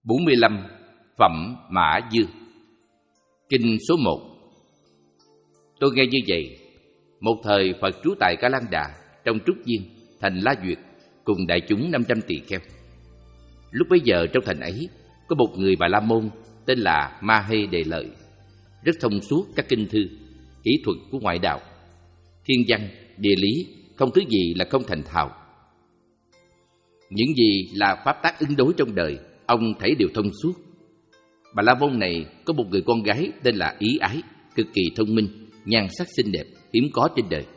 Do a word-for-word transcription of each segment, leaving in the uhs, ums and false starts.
bốn mươi lăm. Phẩm Mã Dương. Kinh số một. Tôi nghe như vậy, một thời Phật trú tại Ca Lan Đà, trong Trúc Viên, thành La Duyệt, cùng đại chúng năm trăm tỳ kheo. Lúc bấy giờ trong thành ấy, có một người Bà La Môn tên là Ma Hê Đề Lợi, rất thông suốt các kinh thư, kỹ thuật của ngoại đạo, thiên văn, địa lý, không thứ gì là không thành thạo. Những gì là pháp tác ứng đối trong đời, ông thấy đều thông suốt. Bà La Môn này có một người con gái tên là Ý Ái, cực kỳ thông minh, nhan sắc xinh đẹp, hiếm có trên đời.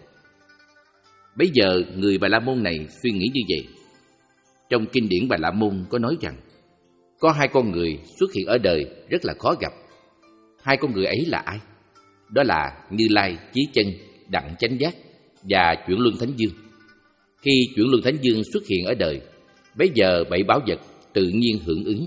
Bấy giờ người Bà La Môn này suy nghĩ như vậy. Trong kinh điển Bà La Môn có nói rằng có hai con người xuất hiện ở đời rất là khó gặp. Hai con người ấy là ai? Đó là Như Lai, Chí Chân, Đặng Chánh Giác và Chuyển Luân Thánh Dương. Khi Chuyển Luân Thánh Dương xuất hiện ở đời, bấy giờ bảy bảo vật tự nhiên hưởng ứng.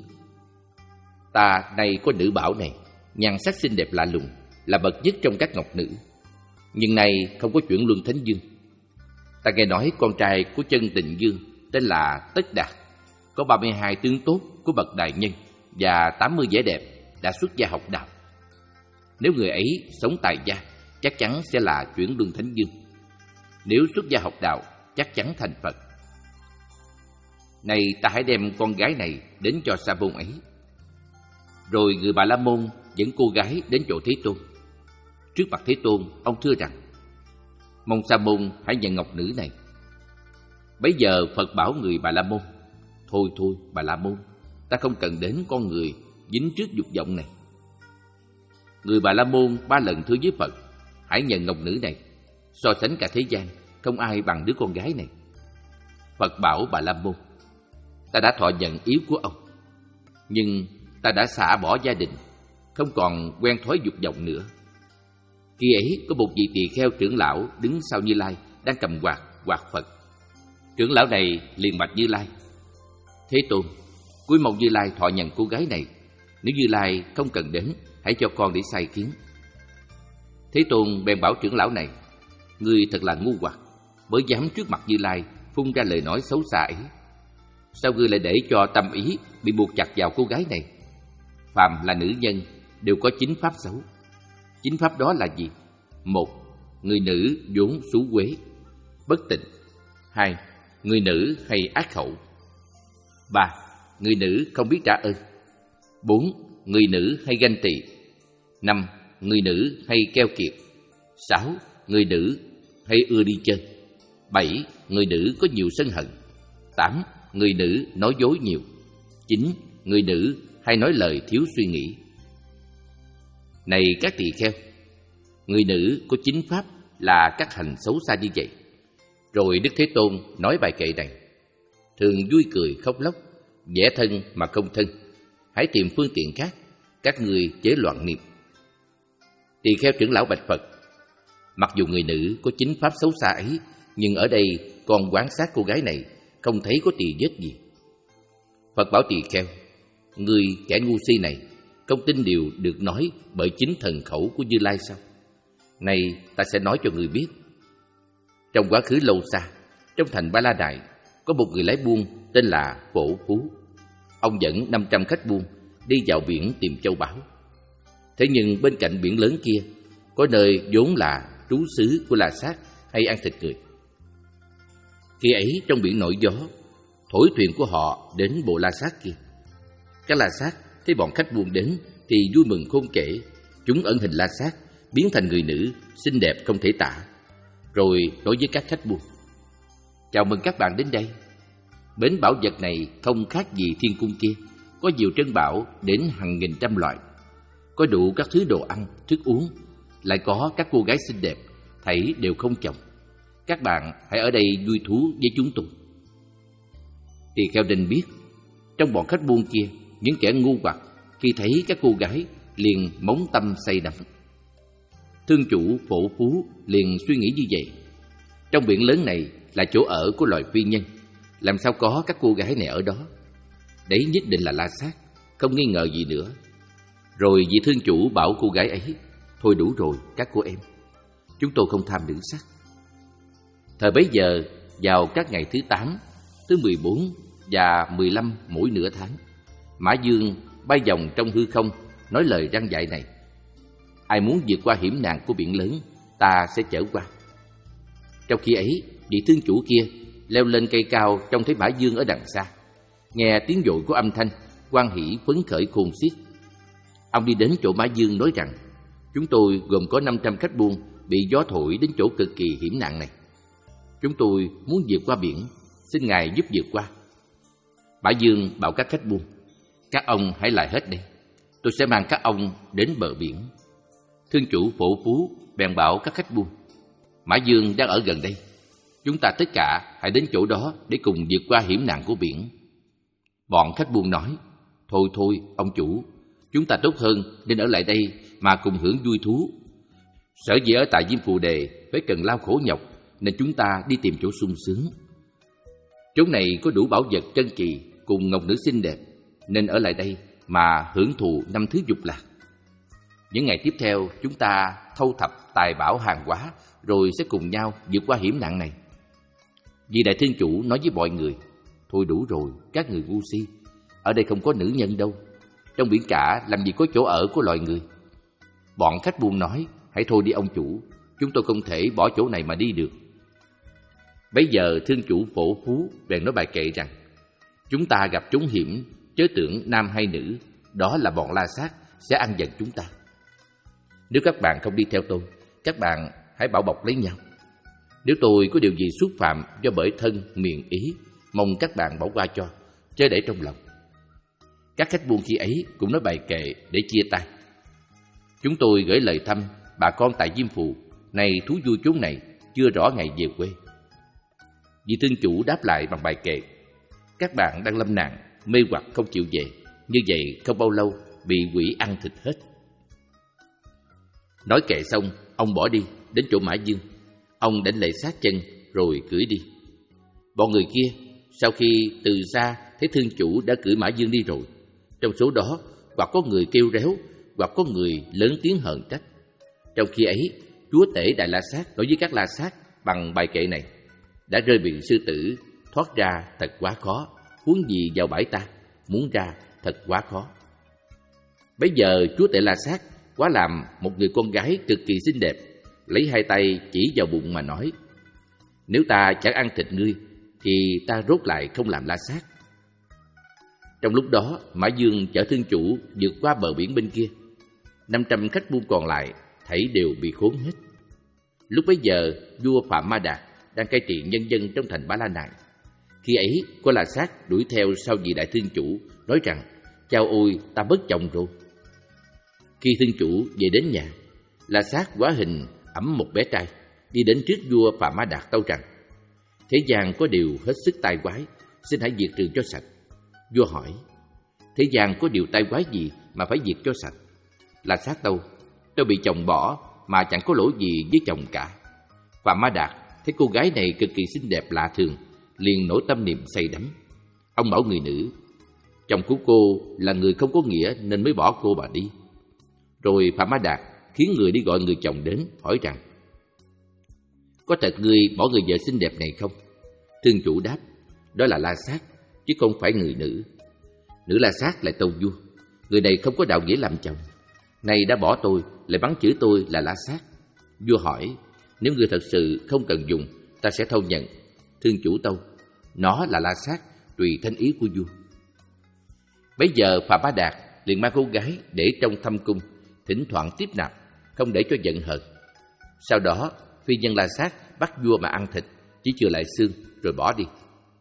Ta nay có nữ bảo này, nhan sắc xinh đẹp lạ lùng, là bậc nhất trong các ngọc nữ. Nhưng nay không có Chuyển Luân Thánh Dương. Ta nghe nói con trai của Chân Tịnh Dương tên là Tất Đạt, có ba mươi hai tướng tốt của bậc đại nhân và tám mươi vẻ đẹp, đã xuất gia học đạo. Nếu người ấy sống tại gia, chắc chắn sẽ là Chuyển Luân Thánh Dương. Nếu xuất gia học đạo, chắc chắn thành Phật. Này, ta hãy đem con gái này đến cho Sa Môn ấy. Rồi người Bà La Môn dẫn cô gái đến chỗ Thế Tôn. Trước mặt Thế Tôn, ông thưa rằng: mong Sa Môn hãy nhận ngọc nữ này. Bấy giờ Phật bảo người Bà La Môn: Thôi thôi Bà La Môn, ta không cần đến con người dính trước dục vọng này. Người Bà La Môn ba lần thưa với Phật: hãy nhận ngọc nữ này. So sánh cả thế gian, không ai bằng đứa con gái này. Phật bảo Bà La Môn: ta đã thọ nhận ý của ông, nhưng ta đã xả bỏ gia đình, không còn quen thói dục vọng nữa. Khi ấy có một vị tỳ kheo trưởng lão đứng sau Như Lai, đang cầm quạt quạt Phật. Trưởng lão này liền bạch Như Lai: Thế Tôn, cúi mong Như Lai thọ nhận cô gái này. Nếu Như Lai không cần đến, hãy cho con để sai khiến. Thế Tôn bèn bảo trưởng lão này: ngươi thật là ngu hoặc, mới dám trước mặt Như Lai phun ra lời nói xấu xa ấy. Sao ngươi lại để cho tâm ý bị buộc chặt vào cô gái này? Phàm là nữ nhân đều có chính pháp xấu. Chính pháp đó là gì? Một, người nữ vốn xú quế, bất tịnh. Hai, người nữ hay ác khẩu. Ba, người nữ không biết trả ơn. Bốn, người nữ hay ganh tị. Năm, người nữ hay keo kiệt. Sáu, người nữ hay ưa đi chơi. Bảy, người nữ có nhiều sân hận. Tám, người nữ nói dối nhiều. Chín, người nữ hay nói lời thiếu suy nghĩ. Này các tỳ kheo, người nữ có chính pháp là các hành xấu xa như vậy. Rồi Đức Thế Tôn nói bài kệ này: thường vui cười khóc lóc, vẽ thân mà không thân. Hãy tìm phương tiện khác, các ngươi chớ loạn niệm. Tỳ kheo trưởng lão bạch Phật: mặc dù người nữ có chính pháp xấu xa ấy, nhưng ở đây con quan sát cô gái này, không thấy có tỳ vết gì. Phật bảo tỳ kheo: ngươi kẻ ngu si này, không tin điều được nói bởi chính thần khẩu của Như Lai sao? Này, ta sẽ nói cho ngươi biết. Trong quá khứ lâu xa, trong thành Ba La Đài, có một người lái buôn tên là Phổ Phú. Ông dẫn năm trăm khách buôn đi vào biển tìm châu báu. Thế nhưng bên cạnh biển lớn kia, có nơi vốn là trú xứ của La Sát hay ăn thịt người. Khi ấy trong biển nổi gió, thổi thuyền của họ đến bộ La Sát kia. Các La Sát thấy bọn khách buôn đến thì vui mừng khôn kể. Chúng ẩn hình La Sát, biến thành người nữ xinh đẹp không thể tả, rồi nói với các khách buôn: chào mừng các bạn đến đây. Bến bảo vật này không khác gì thiên cung kia, có nhiều trân bảo đến hàng nghìn trăm loại, có đủ các thứ đồ ăn, thức uống, lại có các cô gái xinh đẹp, thảy đều không chồng. Các bạn hãy ở đây vui thú với chúng tôi. Tỳ kheo nên biết, trong bọn khách buôn kia, những kẻ ngu hoặc khi thấy các cô gái liền móng tâm say đắm. Thương chủ Phổ Phú liền suy nghĩ như vậy: trong biển lớn này là chỗ ở của loài phi nhân, làm sao có các cô gái này ở đó? Đấy nhất định là La Sát, không nghi ngờ gì nữa. Rồi vị thương chủ bảo cô gái ấy: thôi đủ rồi các cô em, chúng tôi không tham nữ sắc. Thời bấy giờ, vào các ngày thứ tám, thứ mười bốn và mười lăm mỗi nửa tháng, Mã Dương bay vòng trong hư không, nói lời răn dạy này: ai muốn vượt qua hiểm nạn của biển lớn, ta sẽ chở qua. Trong khi ấy, vị thương chủ kia leo lên cây cao trông thấy Mã Dương ở đằng xa, nghe tiếng dội của âm thanh, hoan hỉ phấn khởi khôn xiết. Ông đi đến chỗ Mã Dương nói rằng: chúng tôi gồm có năm trăm khách buôn bị gió thổi đến chỗ cực kỳ hiểm nạn này. Chúng tôi muốn vượt qua biển, xin ngài giúp vượt qua. Mã Dương bảo các khách buôn: các ông hãy lại hết đây, tôi sẽ mang các ông đến bờ biển. Thương chủ Phổ Phú bèn bảo các khách buôn: Mã Dương đang ở gần đây, chúng ta tất cả hãy đến chỗ đó để cùng vượt qua hiểm nạn của biển. Bọn khách buôn nói: thôi thôi ông chủ, chúng ta tốt hơn nên ở lại đây mà cùng hưởng vui thú. Sở dĩ ở tại Diêm Phù Đề phải cần lao khổ nhọc, nên chúng ta đi tìm chỗ sung sướng. Chỗ này có đủ bảo vật trân kỳ cùng ngọc nữ xinh đẹp, nên ở lại đây mà hưởng thụ năm thứ dục lạc. Những ngày tiếp theo chúng ta thâu thập tài bảo hàng hóa, rồi sẽ cùng nhau vượt qua hiểm nạn này. Vị đại thiên chủ nói với mọi người: thôi đủ rồi, các người ngu si, ở đây không có nữ nhân đâu, trong biển cả làm gì có chỗ ở của loài người. Bọn khách buôn nói: hãy thôi đi ông chủ, chúng tôi không thể bỏ chỗ này mà đi được. Bấy giờ thương chủ Phổ Phú bèn nói bài kệ rằng: chúng ta gặp trúng hiểm, chớ tưởng nam hay nữ, đó là bọn la sát sẽ ăn dần chúng ta. Nếu các bạn không đi theo tôi, các bạn hãy bảo bọc lấy nhau. Nếu tôi có điều gì xúc phạm do bởi thân, miệng, ý, mong các bạn bỏ qua cho, chớ để trong lòng. Các khách buôn khi ấy cũng nói bài kệ để chia tay. Chúng tôi gửi lời thăm bà con tại Diêm Phù, này thú vui chốn này, chưa rõ ngày về quê. Vị thương chủ đáp lại bằng bài kệ: các bạn đang lâm nạn, mê hoặc không chịu về, như vậy không bao lâu bị quỷ ăn thịt hết. Nói kệ xong, ông bỏ đi đến chỗ Mã Dương. Ông đánh lễ sát chân rồi cưỡi đi. Bọn người kia sau khi từ xa thấy thương chủ đã cưỡi Mã Dương đi rồi, trong số đó hoặc có người kêu réo, hoặc có người lớn tiếng hờn trách. Trong khi ấy, chúa tể Đại La Sát nói với các La Sát bằng bài kệ này: đã rơi miệng sư tử, thoát ra thật quá khó, huống gì vào bãi ta, muốn ra thật quá khó. Bấy giờ chúa tể La Sát quá làm một người con gái cực kỳ xinh đẹp, lấy hai tay chỉ vào bụng mà nói: nếu ta chẳng ăn thịt ngươi, thì ta rốt lại không làm La Sát. Trong lúc đó, Mã Dương chở thương chủ vượt qua bờ biển bên kia. Năm trăm khách buôn còn lại thảy đều bị khốn hết. Lúc bấy giờ, vua Phạm Ma Đạt đang cai trị nhân dân trong thành Ba La Nại. Khi ấy, có La Sát đuổi theo sau vị đại thương chủ, nói rằng: chao ôi, ta mất chồng rồi. Khi thương chủ về đến nhà, La Sát hóa hình ẵm một bé trai, đi đến trước vua Phạm Ma Đạt tâu rằng: thế gian có điều hết sức tai quái, xin hãy diệt trừ cho sạch. Vua hỏi: thế gian có điều tai quái gì mà phải diệt cho sạch? La Sát tâu: tôi bị chồng bỏ mà chẳng có lỗi gì với chồng cả. Phạm Ma Đạt thấy cô gái này cực kỳ xinh đẹp lạ thường, liền nổi tâm niệm say đắm. Ông bảo người nữ: chồng của cô là người không có nghĩa nên mới bỏ cô mà đi. Rồi Phạm Ma Đạt khiến người đi gọi người chồng đến, hỏi rằng: có thật ngươi bỏ người vợ xinh đẹp này không? Thương chủ đáp: đó là La Sát, chứ không phải người nữ. Nữ La Sát lại tâu vua: người này không có đạo nghĩa làm chồng, này đã bỏ tôi lại bắn chửi tôi là La Sát. Vua hỏi: nếu ngươi thật sự không cần dùng, ta sẽ thâu nhận. Thương chủ tâu: nó là La Sát, tùy thánh ý của vua. Bấy giờ Phạm Ma Đạt liền mang cô gái để trong thâm cung, thỉnh thoảng tiếp nạp, không để cho giận hờn. Sau đó phi nhân La Sát bắt vua mà ăn thịt, chỉ chừa lại xương rồi bỏ đi.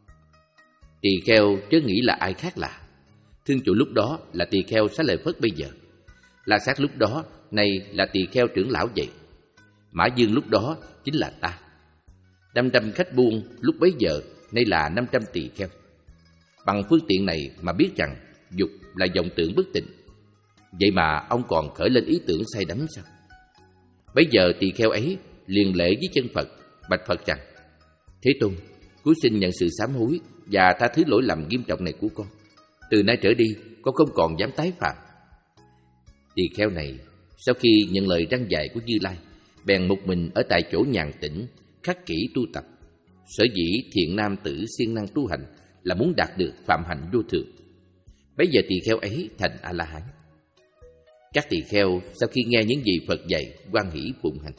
Tỳ kheo chớ nghĩ là ai khác lạ. Thương chủ lúc đó là tỳ kheo Xá Lợi Phất bây giờ. La Sát lúc đó nay là tỳ kheo trưởng lão vậy. Mã Dương lúc đó chính là ta. Năm trăm khách buôn lúc bấy giờ nay là năm trăm tỳ kheo. Bằng phương tiện này mà biết rằng dục là vọng tưởng bất tịnh. Vậy mà ông còn khởi lên ý tưởng say đắm sao? Bấy giờ tỳ kheo ấy liền lễ với chân Phật, bạch Phật rằng: Thế Tôn, cúi xin nhận sự sám hối và tha thứ lỗi lầm nghiêm trọng này của con. Từ nay trở đi, con không còn dám tái phạm. Tỳ kheo này sau khi nhận lời răn dạy của Như Lai, bèn một mình ở tại chỗ nhàn tĩnh, khắc kỹ tu tập. Sở dĩ thiện nam tử siêng năng tu hành là muốn đạt được phạm hạnh vô thượng. Bấy giờ tỳ kheo ấy thành A-la-hán. Các tỳ kheo sau khi nghe những gì Phật dạy, hoan hỷ phụng hành.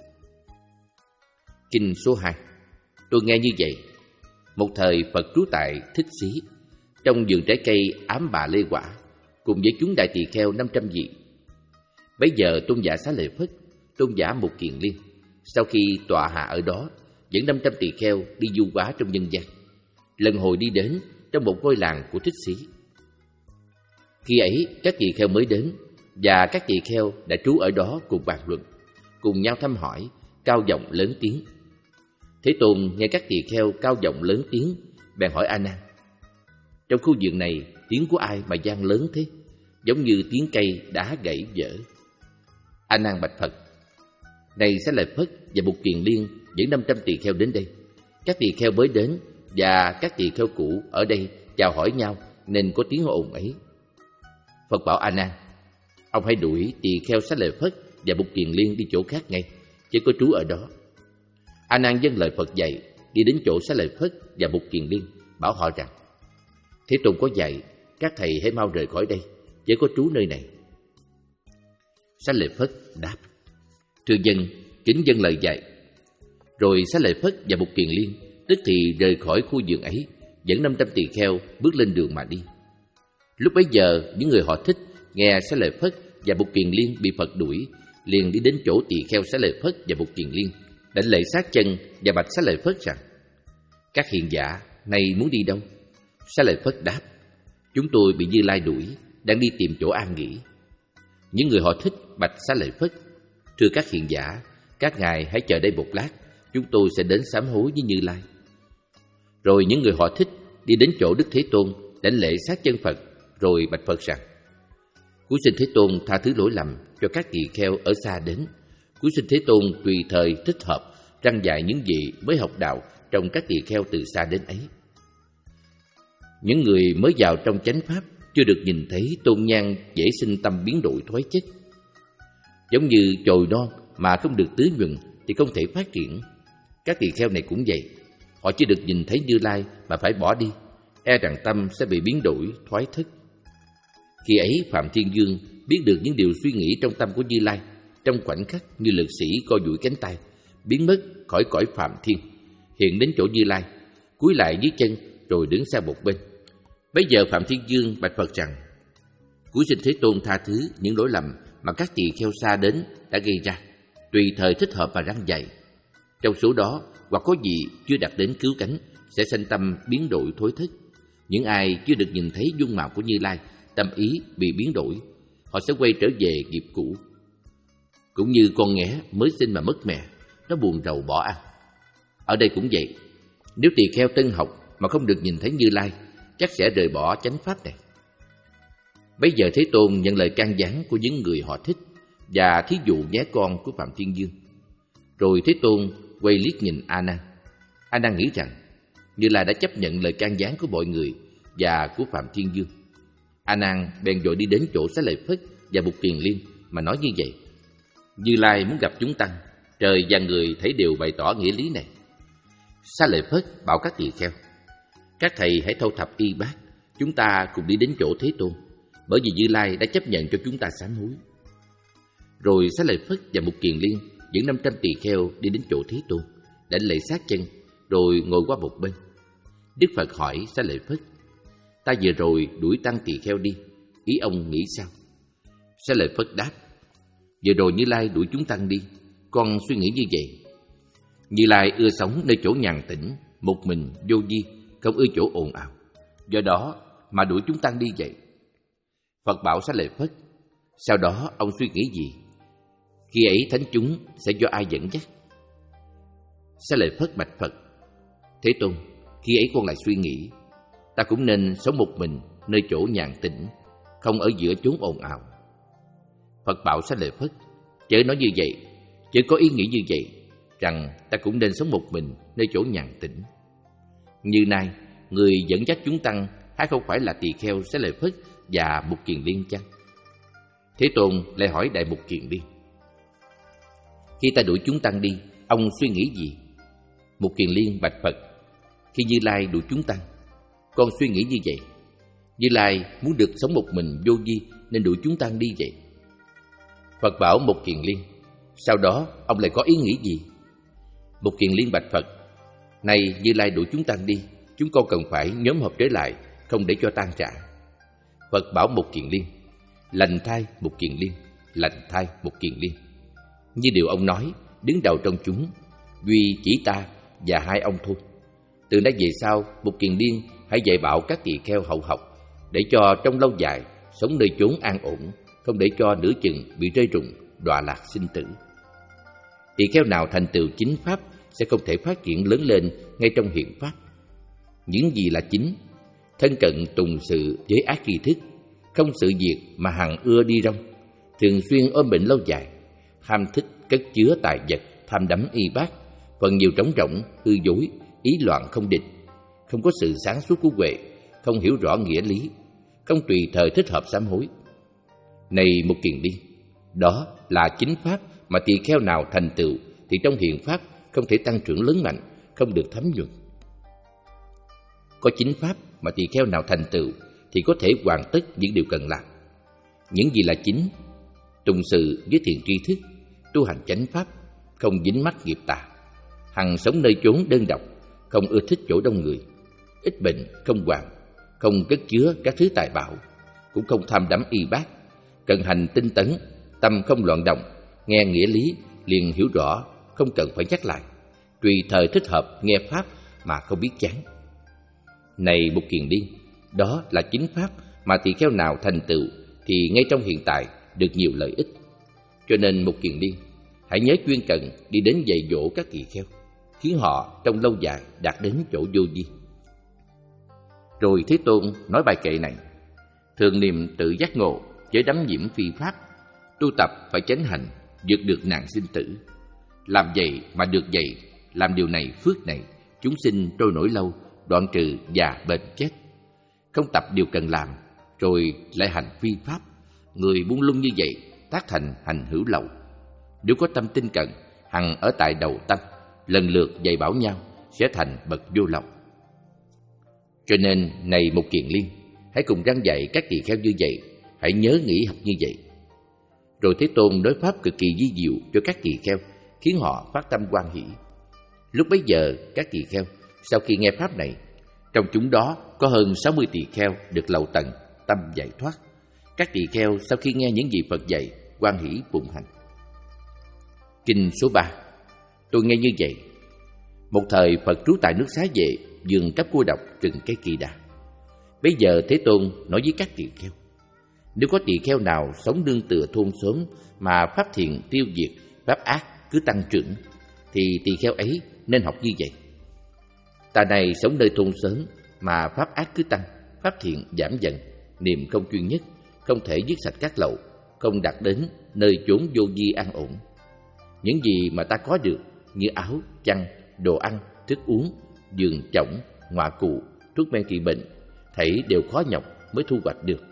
Kinh số hai. Tôi nghe như vậy. Một thời Phật trú tại Thích Xí, trong vườn trái cây Ám Bà Lê Quả, cùng với chúng đại tỳ kheo năm trăm vị. Bấy giờ tôn giả Xá Lợi Phất, tôn giả Mục Kiền Liên, sau khi tọa hạ ở đó, dẫn năm trăm tỳ kheo đi du hóa trong nhân gian, lần hồi đi đến trong một ngôi làng của Thích Xí. Khi ấy các tỳ kheo mới đến, và các tỳ kheo đã trú ở đó cùng bàn luận, cùng nhau thăm hỏi, cao giọng lớn tiếng. Thế Tôn nghe các tỳ kheo cao giọng lớn tiếng, bèn hỏi A Nan: trong khu vườn này tiếng của ai mà vang lớn thế, giống như tiếng cây đá gãy vỡ? A Nan bạch Phật: này Xá Lợi Phất và Mục Kiền Liên dẫn năm trăm tỳ kheo đến đây. Các tỳ kheo mới đến và các tỳ kheo cũ ở đây chào hỏi nhau nên có tiếng ồn ấy. Phật bảo A Nan: ông hãy đuổi tỳ kheo Xá Lợi Phất và Mục Kiền Liên đi chỗ khác ngay, chứ có trú ở đó. A Nan vâng lời Phật dạy, đi đến chỗ Xá Lợi Phất và Mục Kiền Liên, bảo họ rằng: Thế Tôn có dạy, các thầy hãy mau rời khỏi đây, chứ có trú nơi này. Xá Lợi Phất đáp: thưa dân, kính vâng lời dạy. Rồi Xá Lợi Phất và Mục Kiền Liên tức thì rời khỏi khu vườn ấy, dẫn năm trăm tỳ kheo bước lên đường mà đi. Lúc bấy giờ những người họ Thích nghe Xá Lợi Phất và Mục Kiền Liên bị Phật đuổi, liền đi đến chỗ tỳ kheo Xá Lợi Phất và Mục Kiền Liên, đảnh lễ sát chân và bạch Xá Lợi Phất rằng: các hiền giả này muốn đi đâu? Xá Lợi Phất đáp: chúng tôi bị Như Lai đuổi, đang đi tìm chỗ an nghỉ. Những người họ Thích bạch Xá Lợi Phất: thưa các hiền giả, các ngài hãy chờ đây một lát, chúng tôi sẽ đến sám hối với Như Lai. Rồi những người họ Thích đi đến chỗ Đức Thế Tôn, đảnh lễ sát chân Phật, rồi bạch Phật rằng: Cúi xin Thế Tôn tha thứ lỗi lầm cho các tỳ kheo ở xa đến. Cúi xin Thế Tôn tùy thời thích hợp răng dạy những vị mới học đạo trong các tỳ kheo từ xa đến ấy. Những người mới vào trong chánh pháp chưa được nhìn thấy tôn nhang dễ sinh tâm biến đổi thoái chất. Giống như chồi non mà không được tưới nhuần thì không thể phát triển. Các tỳ kheo này cũng vậy, họ chưa được nhìn thấy Như Lai mà phải bỏ đi, e rằng tâm sẽ bị biến đổi thoái thất. Khi ấy Phạm Thiên Dương biết được những điều suy nghĩ trong tâm của Như Lai, trong khoảnh khắc như lực sĩ co duỗi cánh tay, biến mất khỏi cõi Phạm Thiên, hiện đến chỗ Như Lai, cúi lại dưới chân rồi đứng sang một bên. Bấy giờ Phạm Thiên Dương bạch Phật rằng: cúi xin Thế Tôn tha thứ những lỗi lầm mà các tỳ kheo xa đến đã gây ra, tùy thời thích hợp mà răng dạy. Trong số đó hoặc có gì chưa đạt đến cứu cánh sẽ sanh tâm biến đổi thối thất. Những ai chưa được nhìn thấy dung mạo của Như Lai, tâm ý bị biến đổi, họ sẽ quay trở về nghiệp cũ. Cũng như con nghé mới sinh mà mất mẹ, nó buồn rầu bỏ ăn. Ở đây cũng vậy, nếu tỳ kheo tân học mà không được nhìn thấy Như Lai, chắc sẽ rời bỏ chánh pháp này. Bấy giờ Thế Tôn nhận lời can gián của những người họ Thích và thí dụ nhé con của Phạm Thiên Dương. Rồi Thế Tôn quay liếc nhìn A Nan. A Nan nghĩ rằng Như Lai đã chấp nhận lời can gián của mọi người và của Phạm Thiên Dương. A Nan bèn vội đi đến chỗ Xá Lợi Phất và Mục Kiền Liên mà nói như vậy: Như Lai muốn gặp chúng tăng, trời và người thấy đều bày tỏ nghĩa lý này. Xá Lợi Phất bảo các tỳ kheo: các thầy hãy thâu thập y bát, chúng ta cùng đi đến chỗ Thế Tôn, bởi vì Như Lai đã chấp nhận cho chúng ta sám hối. Rồi Xá Lợi Phất và Mục Kiền Liên dẫn năm trăm tỳ kheo đi đến chỗ Thế Tôn, đảnh lễ sát chân, rồi ngồi qua một bên. Đức Phật hỏi Xá Lợi Phất: ta vừa rồi đuổi tăng tỳ kheo đi, ý ông nghĩ sao? Xá Lợi Phất đáp: vừa rồi Như Lai đuổi chúng tăng đi, con suy nghĩ như vậy. Như Lai ưa sống nơi chỗ nhàn tĩnh, một mình vô vi, không ưa chỗ ồn ào, do đó mà đuổi chúng tăng đi vậy. Phật bảo Xá Lợi Phất: sau đó ông suy nghĩ gì? Khi ấy thánh chúng sẽ do ai dẫn dắt? Xá Lợi Phất bạch Phật: Thế Tôn, khi ấy con lại suy nghĩ, ta cũng nên sống một mình nơi chỗ nhàn tĩnh, không ở giữa chốn ồn ào. Phật bảo Xá Lợi Phất: chớ nói như vậy, chớ có ý nghĩ như vậy, rằng ta cũng nên sống một mình nơi chỗ nhàn tĩnh. Như nay, người dẫn dắt chúng tăng há không phải là tỳ kheo Xá Lợi Phất và Mục Kiền Liên chăng? Thế Tôn lại hỏi Đại Mục Kiền Liên: khi ta đuổi chúng tăng đi, ông suy nghĩ gì? Mục Kiền Liên bạch Phật: khi Như Lai đuổi chúng tăng, con suy nghĩ như vậy. Như Lai muốn được sống một mình vô vi nên đuổi chúng ta đi vậy. Phật bảo Mục Kiền Liên: Sau đó ông lại có ý nghĩ gì? Mục Kiền Liên bạch Phật: Này Như Lai đuổi chúng ta đi, chúng con cần phải nhóm họp trở lại, không để cho tan rã. Phật bảo Mục Kiền Liên: Lành thay Mục Kiền Liên, lành thay Mục Kiền Liên. Như điều ông nói, đứng đầu trong chúng duy chỉ ta và hai ông thôi. Từ nay về sau, Mục Kiền Liên hãy dạy bảo các tỳ kheo hậu học, để cho trong lâu dài sống nơi chốn an ổn, không để cho nửa chừng bị rơi rụng, đọa lạc sinh tử. Tỳ kheo nào thành tựu chính pháp sẽ không thể phát triển lớn lên ngay trong hiện pháp. Những gì là chính? Thân cận tùng sự với ác tri thức, không sự diệt mà hằng ưa đi rong, thường xuyên ôm bệnh lâu dài, ham thích cất chứa tài vật, tham đắm y bát, phần nhiều trống rỗng, hư dối, ý loạn không định, không có sự sáng suốt của huệ, không hiểu rõ nghĩa lý, không tùy thời thích hợp sám hối. Này Mục Kiền Liên, đó là chính pháp mà tỳ kheo nào thành tựu thì trong hiện pháp không thể tăng trưởng lớn mạnh, không được thấm nhuần. Có chính pháp mà tỳ kheo nào thành tựu thì có thể hoàn tất những điều cần làm. Những gì là chính? Tùng sự với thiện tri thức, tu hành chánh pháp, không dính mắc nghiệp tà, hằng sống nơi chốn đơn độc, không ưa thích chỗ đông người, ít bệnh, không hoạn, không cất chứa các thứ tài bảo, cũng không tham đắm y bát, cần hành tinh tấn, tâm không loạn động, nghe nghĩa lý liền hiểu rõ, không cần phải nhắc lại, tùy thời thích hợp nghe pháp mà không biết chán. Này Mục Kiền Liên, đó là chính pháp mà tỳ kheo nào thành tựu thì ngay trong hiện tại được nhiều lợi ích. Cho nên Mục Kiền Liên, hãy nhớ chuyên cần đi đến dạy dỗ các tỳ kheo, khiến họ trong lâu dài đạt đến chỗ vô vi. Rồi Thế Tôn nói bài kệ này: Thường niệm tự giác ngộ, chớ đắm nhiễm phi pháp, tu tập phải chánh hành, vượt được nạn sinh tử. Làm vậy mà được vậy, làm điều này phước này, chúng sinh trôi nổi lâu, đoạn trừ già bệnh chết. Không tập điều cần làm, rồi lại hành phi pháp, người buông lung như vậy, tác thành hành hữu lậu. Nếu có tâm tinh cận, hằng ở tại đầu tâm, lần lượt dạy bảo nhau, sẽ thành bậc vô lậu. Cho nên, này Mục Kiền Liên, hãy cùng răn dạy các tỳ kheo như vậy, hãy nhớ nghĩ học như vậy. Rồi Thế Tôn nói pháp cực kỳ vi diệu cho các tỳ kheo, khiến họ phát tâm hoan hỷ. Lúc bấy giờ, các tỳ kheo sau khi nghe pháp này, trong chúng đó có hơn sáu mươi tỳ kheo được lậu tận, tâm giải thoát. Các tỳ kheo sau khi nghe những gì Phật dạy, hoan hỷ phụng hành. Kinh số ba. Tôi nghe như vậy: Một thời Phật trú tại nước Xá Vệ, vườn Cấp Cô Độc, rừng cây Kỳ Đà. Bây giờ Thế Tôn nói với các tỳ kheo: Nếu có tỳ kheo nào sống nương tựa thôn xóm mà pháp thiện tiêu diệt, pháp ác cứ tăng trưởng, thì tỳ kheo ấy nên học như vậy. Ta này sống nơi thôn xóm mà pháp ác cứ tăng, pháp thiện giảm dần, niệm không chuyên nhất, không thể dứt sạch các lậu, không đạt đến nơi chốn vô vi an ổn. Những gì mà ta có được như áo, chăn, đồ ăn, thức uống, giường chõng, ngoại cụ, thuốc men trị bệnh, thảy đều khó nhọc mới thu hoạch được.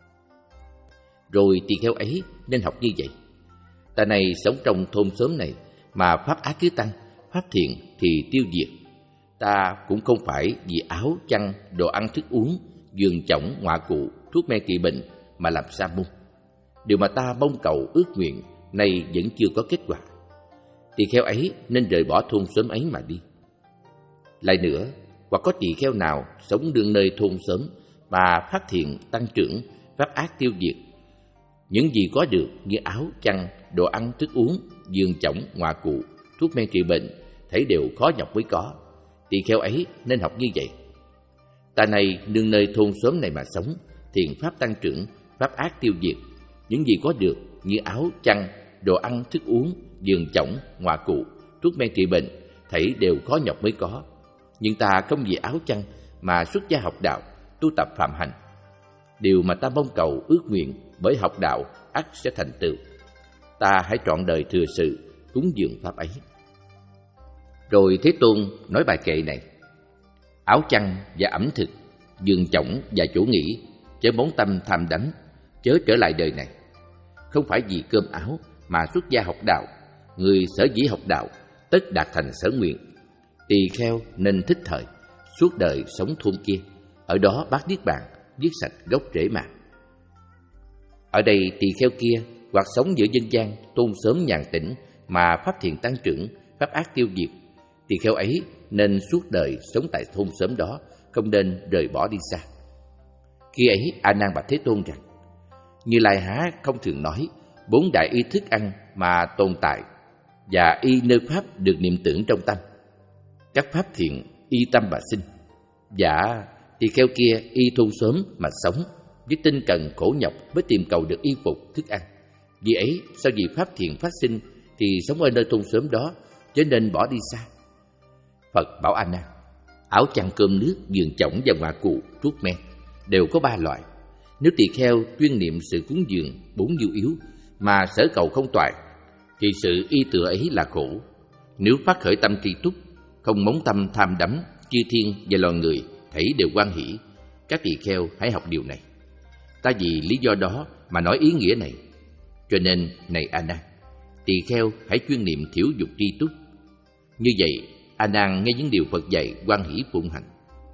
Rồi tỳ kheo ấy nên học như vậy. Ta này sống trong thôn xóm này mà pháp ác cứ tăng, pháp thiện thì tiêu diệt. Ta cũng không phải vì áo, chăn, đồ ăn, thức uống, giường chõng, ngoại cụ, thuốc men trị bệnh mà làm sa môn. Điều mà ta mong cầu ước nguyện nay vẫn chưa có kết quả. Tỳ kheo ấy nên rời bỏ thôn xóm ấy mà đi. Lại nữa, hoặc có tỳ kheo nào sống đương nơi thôn xóm mà pháp thiện tăng trưởng, pháp ác tiêu diệt. Những gì có được như áo, chăn, đồ ăn, thức uống, giường chõng, ngoại cụ, thuốc men trị bệnh, thấy đều khó nhọc mới có. Tỳ kheo ấy nên học như vậy. Ta này nương nơi thôn xóm này mà sống, thiện pháp tăng trưởng, pháp ác tiêu diệt. Những gì có được như áo, chăn, đồ ăn, thức uống, giường chõng, ngoại cụ, thuốc men trị bệnh, thấy đều khó nhọc mới có. Nhưng ta không vì áo chăn mà xuất gia học đạo, tu tập phạm hành. Điều mà ta mong cầu ước nguyện bởi học đạo ắt sẽ thành tựu. Ta hãy trọn đời thừa sự cúng dường pháp ấy. Rồi Thế Tôn nói bài kệ này: Áo chăn và ẩm thực, giường chõng và chỗ nghỉ, chớ món tâm tham đắm, chớ trở lại đời này. Không phải vì cơm áo mà xuất gia học đạo. Người sở dĩ học đạo, tất đạt thành sở nguyện. Tỳ kheo nên thích thời, suốt đời sống thôn kia, ở đó bác niết bàn, dứt sạch gốc rễ mà. Ở đây tỳ kheo kia hoặc sống giữa dân gian, tôn sớm nhàn tĩnh mà pháp thiện tăng trưởng, pháp ác tiêu diệt. Tỳ kheo ấy nên suốt đời sống tại thôn xóm đó, không nên rời bỏ đi xa. Khi ấy A Nan bạch Thế Tôn rằng: Như Lai há không thường nói bốn đại y thức ăn mà tồn tại, và y nơi pháp được niệm tưởng trong tâm. Các pháp thiện y tâm mà sinh. Dạ, tỳ kheo kia y thôn xóm mà sống, với tinh cần khổ nhọc mới tìm cầu được y phục thức ăn. Vì ấy, sau vì pháp thiện phát sinh thì sống ở nơi thôn xóm đó, cho nên bỏ đi xa. Phật bảo A Nan: Áo chăn cơm nước, giường chõng và ngoại cụ, thuốc men đều có ba loại. Nếu tỳ kheo chuyên niệm sự cúng dường bốn nhu yếu mà sở cầu không toại, thì sự y tựa ấy là khổ. Nếu phát khởi tâm tri túc, không móng tâm tham đắm, chư thiên và loài người thảy đều hoan hỷ. Các tỳ kheo hãy học điều này. Ta vì lý do đó mà nói ý nghĩa này. Cho nên, này A Nan, tỳ kheo hãy chuyên niệm thiểu dục tri túc. Như vậy, A Nan nghe những điều Phật dạy, hoan hỷ phụng hành.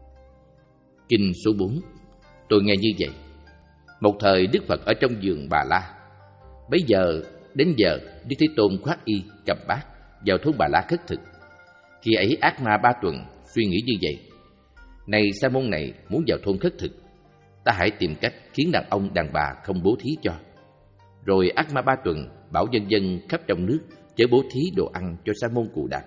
Kinh số bốn. Tôi nghe như vậy. Một thời Đức Phật ở trong vườn Bà La. Bấy giờ đến giờ Đức Thế Tôn khoác y cầm bát vào thôn Bà La khất thực. Khi ấy ác ma Ba Tuần suy nghĩ như vậy: Này sa môn này muốn vào thôn khất thực, ta hãy tìm cách khiến đàn ông đàn bà không bố thí cho. Rồi ác ma Ba Tuần bảo dân dân khắp trong nước chớ bố thí đồ ăn cho sa môn Cù Đàm.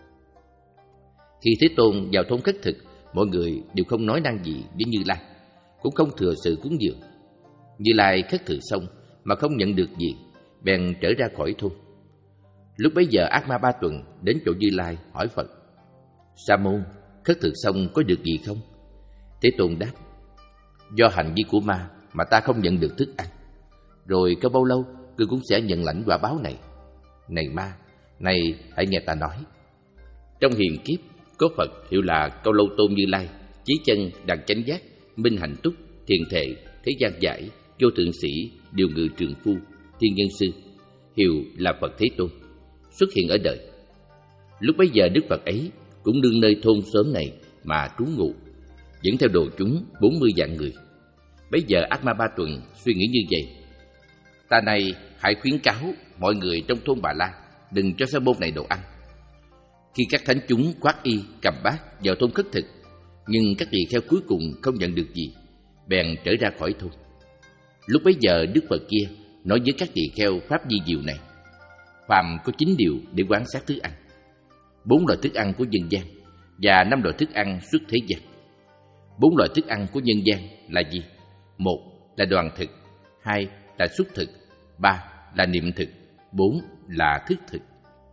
Khi Thế Tôn vào thôn khất thực, mọi người đều không nói năng gì với Như Lai, cũng không thừa sự cúng dường. Như Lai khất thực xong mà không nhận được gì, bèn trở ra khỏi thôn. Lúc bấy giờ ác ma Ba Tuần đến chỗ Như Lai hỏi Phật: Sa môn, khất thực xong có được gì không? Thế Tôn đáp: Do hành vi của ma mà ta không nhận được thức ăn. Rồi có bao lâu ngươi cũng sẽ nhận lãnh quả báo này. Này ma, này hãy nghe ta nói. Trong hiền kiếp có Phật hiệu là Câu Lâu Tôn Như Lai, Chí Chân, Đằng Chánh Giác, Minh Hạnh Túc, Thiền Thệ, Thế Gian Giải, Vô Thượng Sĩ, Điều Ngự Trường Phu, Thiên Nhân Sư, hiệu là Phật Thế Tôn, xuất hiện ở đời. Lúc bấy giờ Đức Phật ấy cũng đương nơi thôn xóm này mà trú ngụ, dẫn theo đồ chúng bốn mươi vạn người. Bấy giờ ác ma Ba Tuần suy nghĩ như vậy: Ta này hãy khuyến cáo mọi người trong thôn Bà La đừng cho sa môn này đồ ăn. Khi các thánh chúng khoác y cầm bát vào thôn khất thực, nhưng các tỳ kheo cuối cùng không nhận được gì, bèn trở ra khỏi thôn. Lúc bấy giờ Đức Phật kia nói với các tỳ kheo pháp di diệu này: Phàm có chín điều để quan sát thức ăn: bốn loại thức ăn của nhân gian và năm loại thức ăn xuất thế gian. Bốn loại thức ăn của nhân gian là gì? Một là đoàn thực, hai là xuất thực, ba là niệm thực, bốn là thức thực.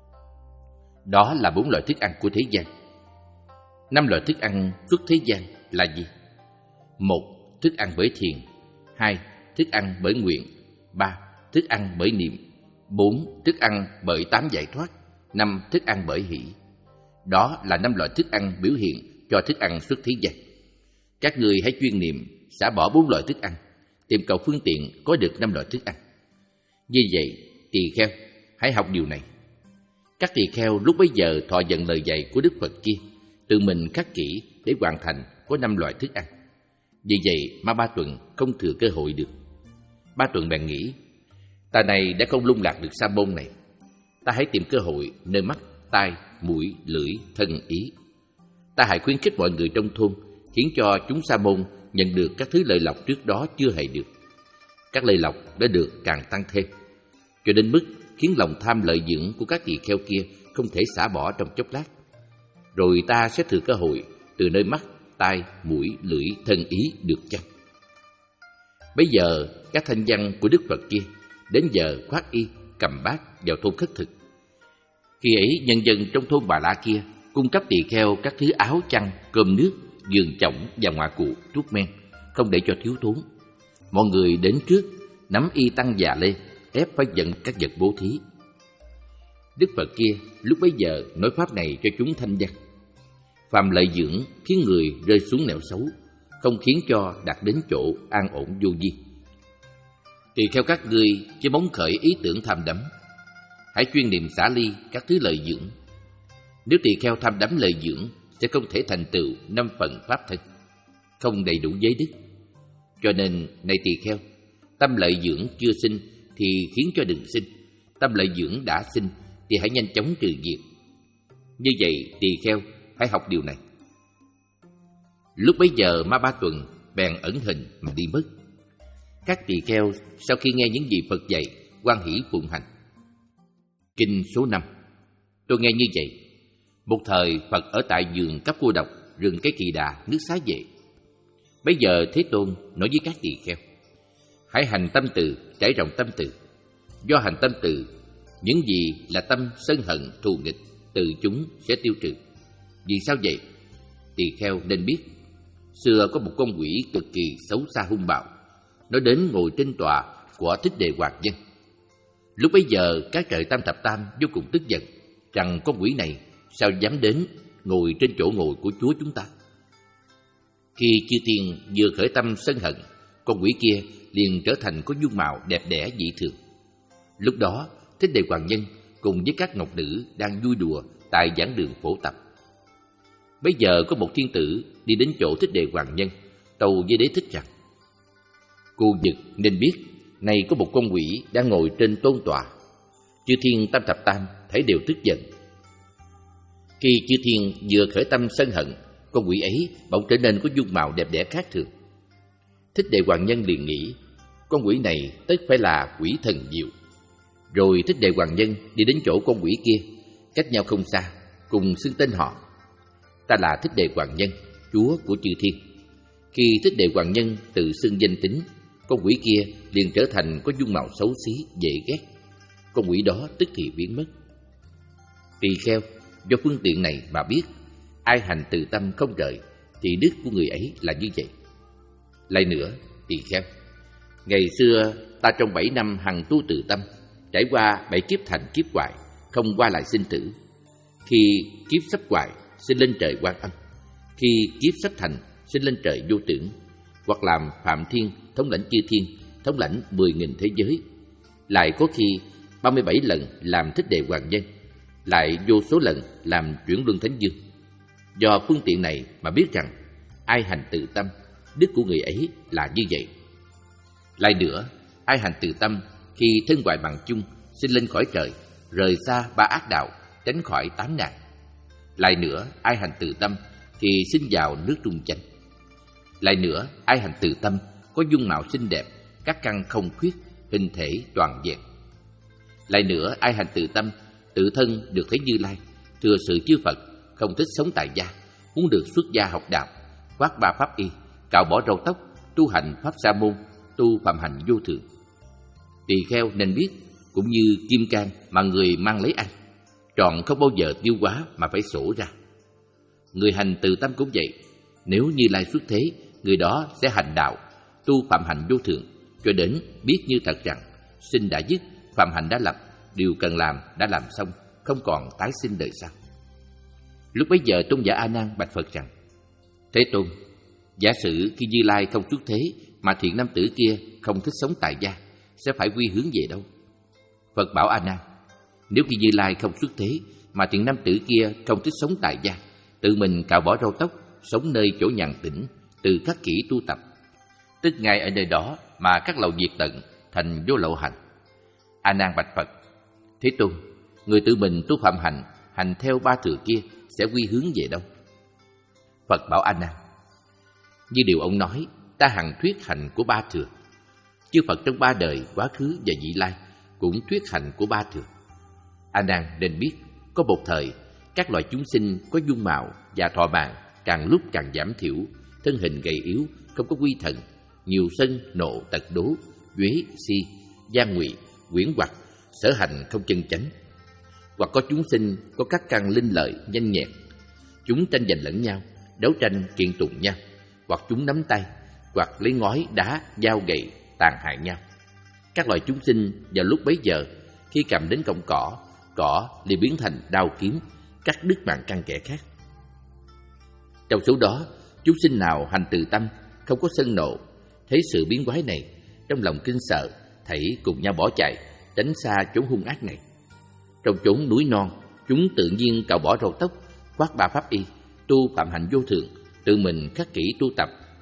Đó là bốn loại thức ăn của thế gian. Năm loại thức ăn xuất thế gian là gì? Một, thức ăn bởi thiền. Hai, thức ăn bởi nguyện. Ba, thức ăn bởi niệm. Bốn, thức ăn bởi tám giải thoát. Năm, thức ăn bởi hỷ. Đó là năm loại thức ăn biểu hiện cho thức ăn xuất thế gian. Các người hãy chuyên niệm, xả bỏ bốn loại thức ăn, tìm cầu phương tiện có được năm loại thức ăn. Như vậy, tỳ kheo hãy học điều này. Các tỳ kheo lúc bấy giờ thọ nhận lời dạy của Đức Phật kia, tự mình khắc kỹ để hoàn thành có năm loại thức ăn. Vì vậy mà Ba Tuần không thừa cơ hội được. Ba Tuần bèn nghĩ: Ta này đã không lung lạc được sa môn này, ta hãy tìm cơ hội nơi mắt, tai, mũi, lưỡi, thân, ý. Ta hãy khuyến khích mọi người trong thôn, khiến cho chúng sa môn nhận được các thứ lợi lộc trước đó chưa hề được. Các lợi lộc đã được càng tăng thêm, cho đến mức khiến lòng tham lợi dưỡng của các tỳ kheo kia không thể xả bỏ trong chốc lát. Rồi ta sẽ thừa cơ hội từ nơi mắt, tai, mũi, lưỡi, thân, ý được chăng? Bây giờ các thanh văn của Đức Phật kia đến giờ khoác y cầm bát vào thôn khất thực. Khi ấy nhân dân trong thôn Bà La kia cung cấp tỳ kheo các thứ áo chăn, cơm nước, giường chõng và ngoại cụ, thuốc men, không để cho thiếu thốn. Mọi người đến trước nắm y tăng già lê, ép phải dẫn các vật bố thí. Đức Phật kia lúc bấy giờ nói pháp này cho chúng thanh văn: Phàm lợi dưỡng khiến người rơi xuống nẻo xấu, không khiến cho đạt đến chỗ an ổn vô vi. Tùy theo các ngươi chứ bóng khởi ý tưởng tham đắm, hãy chuyên niệm xả ly các thứ lợi dưỡng. Nếu tỳ kheo tham đắm lợi dưỡng, sẽ không thể thành tựu năm phần pháp thân, không đầy đủ giới đức. Cho nên, này tỳ kheo, tâm lợi dưỡng chưa sinh thì khiến cho đừng sinh, tâm lợi dưỡng đã sinh thì hãy nhanh chóng trừ diệt. Như vậy, tỳ kheo hãy học điều này. Lúc bấy giờ Ma Ba Tuần bèn ẩn hình mà đi mất. Các tỳ kheo sau khi nghe những gì Phật dạy, hoan hỷ phụng hành. Kinh số năm. Tôi nghe như vậy. Một thời Phật ở tại vườn Cấp Cô Độc, rừng Cái Kỳ Đà, nước Xá Vệ. Bây giờ Thế Tôn nói với các tỳ kheo: hãy hành tâm từ, trải rộng tâm từ. Do hành tâm từ, những gì là tâm sân hận thù nghịch từ chúng sẽ tiêu trừ. Vì sao vậy? Tỳ kheo nên biết, xưa có một con quỷ cực kỳ xấu xa hung bạo, nó đến ngồi trên tòa của Thích Đề Hoàng Nhân. Lúc bấy giờ các trời Tam Thập Tam vô cùng tức giận rằng con quỷ này sao dám đến ngồi trên chỗ ngồi của Chúa chúng ta. Khi chư thiên vừa khởi tâm sân hận, con quỷ kia liền trở thành có dung mạo đẹp đẽ dị thường. Lúc đó Thích Đề Hoàng Nhân cùng với các ngọc nữ đang vui đùa tại giảng đường phổ tập. Bây giờ có một thiên tử đi đến chỗ Thích Đề Hoàng Nhân, tâu với Đế Thích rằng: cô Nhật nên biết, này có một con quỷ đang ngồi trên tôn tọa. Chư thiên Tam Thập Tam thấy đều tức giận. Khi chư thiên vừa khởi tâm sân hận, con quỷ ấy bỗng trở nên có dung mạo đẹp đẽ khác thường. Thích Đề Hoàng Nhân liền nghĩ, con quỷ này tất phải là quỷ thần diệu. Rồi Thích Đề Hoàng Nhân đi đến chỗ con quỷ kia, cách nhau không xa, cùng xưng tên họ: ta là Thích Đề Hoàng Nhân, chúa của chư thiên. Khi Thích Đề Hoàng Nhân tự xưng danh tính, con quỷ kia liền trở thành có dung mạo xấu xí, dễ ghét. Con quỷ đó tức thì biến mất. Tỳ kheo, do phương tiện này mà biết, ai hành từ tâm không rời thì đức của người ấy là như vậy. Lại nữa, tỳ kheo, ngày xưa ta trong bảy năm hằng tu từ tâm, trải qua bảy kiếp thành kiếp hoại, không qua lại sinh tử. Khi kiếp sắp hoại, sinh lên trời Quan Âm; khi kiếp sắp thành, sinh lên trời Vô Tưởng, hoặc làm Phạm Thiên, thống lãnh chư thiên, thống lãnh mười nghìn thế giới. Lại có khi ba mươi bảy lần làm Thích Đề Hoàng Nhân, lại vô số lần làm Chuyển Luân Thánh Dương. Do phương tiện này mà biết rằng ai hành từ tâm, đức của người ấy là như vậy. Lại nữa, ai hành từ tâm khi thân hoại bằng chung, sinh lên khỏi trời, rời xa ba ác đạo, tránh khỏi tám nạn. Lại nữa, ai hành từ tâm thì sinh vào nước trung chánh. Lại nữa, ai hành từ tâm có dung mạo xinh đẹp, các căn không khuyết, hình thể toàn vẹn. Lại nữa, ai hành từ tâm tự thân được thấy Như Lai, thừa sự chư Phật, không thích sống tại gia, muốn được xuất gia học đạo, khoác ba pháp y, cạo bỏ râu tóc, tu hành pháp sa môn, tu phạm hành vô thượng. Tỳ kheo nên biết, cũng như kim cang mà người mang lấy ăn, trọn không bao giờ tiêu hóa mà phải sổ ra. Người hành từ tâm cũng vậy. Nếu Như Lai xuất thế, người đó sẽ hành đạo, tu phạm hành vô thượng, cho đến biết như thật rằng sinh đã dứt, phạm hành đã lập, điều cần làm đã làm xong, không còn tái sinh đời sau. Lúc bấy giờ tôn giả A Nan bạch Phật rằng: Thế Tôn, giả sử khi Như Lai không xuất thế mà thiện nam tử kia không thích sống tại gia, sẽ phải quy hướng về đâu? Phật bảo A Nan: nếu khi Như Lai không xuất thế mà thiện nam tử kia không thích sống tại gia, tự mình cạo bỏ râu tóc, sống nơi chỗ nhàn tĩnh, từ khắc kỷ tu tập, tức ngay ở nơi đó mà các lậu diệt tận, thành vô lậu hành. A Nan bạch Phật: Thế Tôn, người tự mình tu phạm hành, hành theo ba thừa kia sẽ quy hướng về đâu? Phật bảo A Nan: như điều ông nói, ta hằng thuyết hành của ba thừa. Chư Phật trong ba đời quá khứ và vị lai cũng thuyết hành của ba thừa. A Nan nên biết, có một thời các loài chúng sinh có dung mạo và thọ mạng càng lúc càng giảm thiểu, thân hình gầy yếu, không có quy thần, nhiều sân nộ tật đố, uế si, gian ngụy, quyển hoặc, sở hành không chân chánh. Hoặc có chúng sinh có các căn linh lợi nhanh nhẹn, chúng tranh giành lẫn nhau, đấu tranh kiện tụng nhau, hoặc chúng nắm tay, hoặc lấy ngói đá dao gậy tàn hại nhau. Các loài chúng sinh vào lúc bấy giờ, khi cầm đến cọng cỏ, cỏ liền biến thành đao kiếm, cắt đứt mạng căn kẻ khác. Trong số đó, chúng sinh nào hành từ tâm, không có sân nộ, thấy sự biến quái này, trong lòng kinh sợ, thảy cùng nhau bỏ chạy, tránh xa chốn hung ác này. Trong chốn núi non, chúng tự nhiên cạo bỏ râu tóc, khoác ba pháp y, tu phạm hành vô thượng, tự mình khắc kỷ tu tập,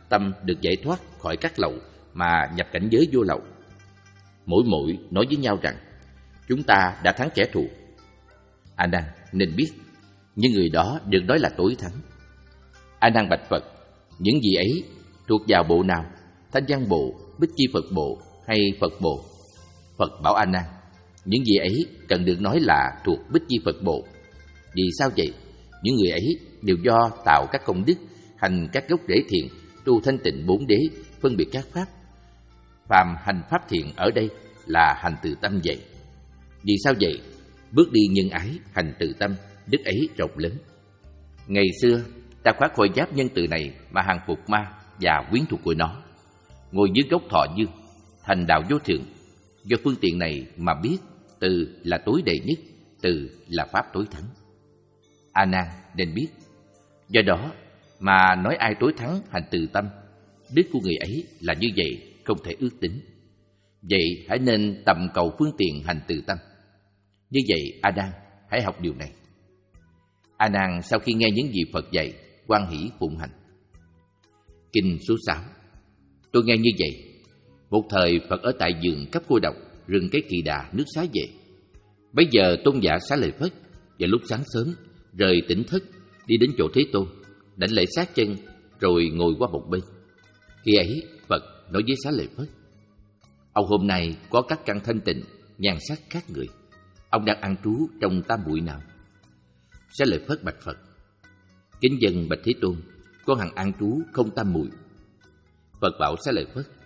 tâm được giải thoát khỏi các lậu mà nhập cảnh giới vô lậu. Mỗi mỗi nói với nhau rằng chúng ta đã thắng kẻ thù. A Nan nên biết những người đó được nói là tối thắng. A Nan bạch Phật, những gì ấy thuộc vào bộ nào, Thanh Văn Bộ, Bích Chi Phật Bộ hay Phật Bộ? Phật bảo A Nan, những gì ấy cần được nói là thuộc Bích Chi Phật Bộ. Vì sao vậy? Những người ấy đều do tạo các công đức, hành các gốc rễ thiện, tu thanh tịnh bốn đế, phân biệt các pháp. Phàm hành pháp thiện ở đây là hành từ tâm vậy. Vì sao vậy? Bước đi nhân ái, hành từ tâm, đức ấy rộng lớn. Ngày xưa ta khoác khôi giáp nhân từ này mà hàng phục ma và quyến thuộc của nó, ngồi dưới gốc thọ dương, thành đạo vô thượng. Do phương tiện này mà biết từ là tối đệ nhất, từ là pháp tối thắng. A Nan nên biết, do đó mà nói ai tối thắng hành từ tâm, đức của người ấy là như vậy, không thể ước tính. Vậy hãy nên tầm cầu phương tiện hành từ tâm. Như vậy A Nan hãy học điều này. A Nan sau khi nghe những gì Phật dạy, hoan hỷ phụng hành. Kinh số sáu. Tôi nghe như vậy. Một thời Phật ở tại vườn Cấp Cô Độc, rừng Cái Kỳ Đà, nước Xá Vệ. Bấy giờ tôn giả Xá Lợi Phất vào lúc sáng sớm rời tỉnh thất, đi đến chỗ Thế Tôn, đảnh lễ sát chân, rồi ngồi qua một bên. Khi ấy Phật nói với Xá Lợi Phất: ông hôm nay có các căn thanh tịnh, nhan sắc khác người. Ông đang an trú trong tam muội nào? Xá Lợi Phất bạch Phật: kính dân bạch Thế Tôn, con hằng an trú không tam muội. Phật bảo Xá Lợi Phất: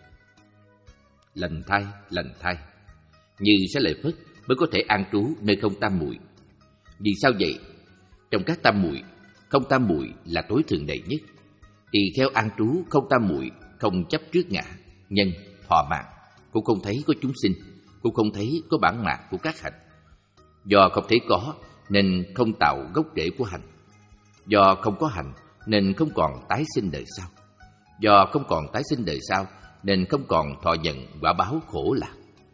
lành thay, lành thay. Như Xá Lợi Phất mới có thể an trú nơi không tam muội. Vì sao vậy? Trong các tam muội, không tam muội là tối thượng đệ nhất. Tỳ kheo an trú không tam muội, không chấp trước ngã, nhân, thọ mạng, cũng không thấy có chúng sinh, cũng không thấy có bản mạng của các hạnh. Do không thấy có nên không tạo gốc rễ của hành. Do không có hành nên không còn tái sinh đời sau. Do không còn tái sinh đời sau nên không còn thọ nhận quả báo khổ lạc.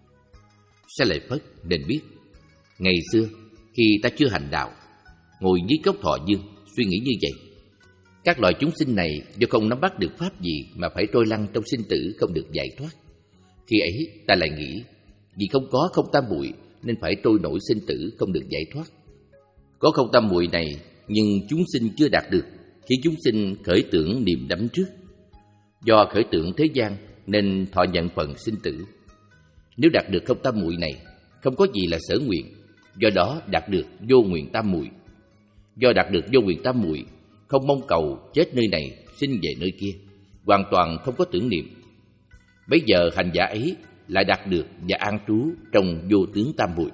Xá Lợi Phất nên biết, ngày xưa khi ta chưa hành đạo, ngồi dưới gốc thọ dương, suy nghĩ như vậy: các loài chúng sinh này do không nắm bắt được pháp gì mà phải trôi lăn trong sinh tử, không được giải thoát. Khi ấy ta lại nghĩ, vì không có không tam muội nên phải trôi nổi sinh tử, không được giải thoát. Có không tam muội này nhưng chúng sinh chưa đạt được, khiến chúng sinh khởi tưởng niềm đắm trước. Do khởi tưởng thế gian nên thọ nhận phần sinh tử. Nếu đạt được không tam muội này, không có gì là sở nguyện, do đó đạt được vô nguyện tam muội. Do đạt được vô nguyện tam muội, không mong cầu chết nơi này, sinh về nơi kia, hoàn toàn không có tưởng niệm. Bấy giờ hành giả ấy lại đạt được và an trú trong vô tướng tam muội.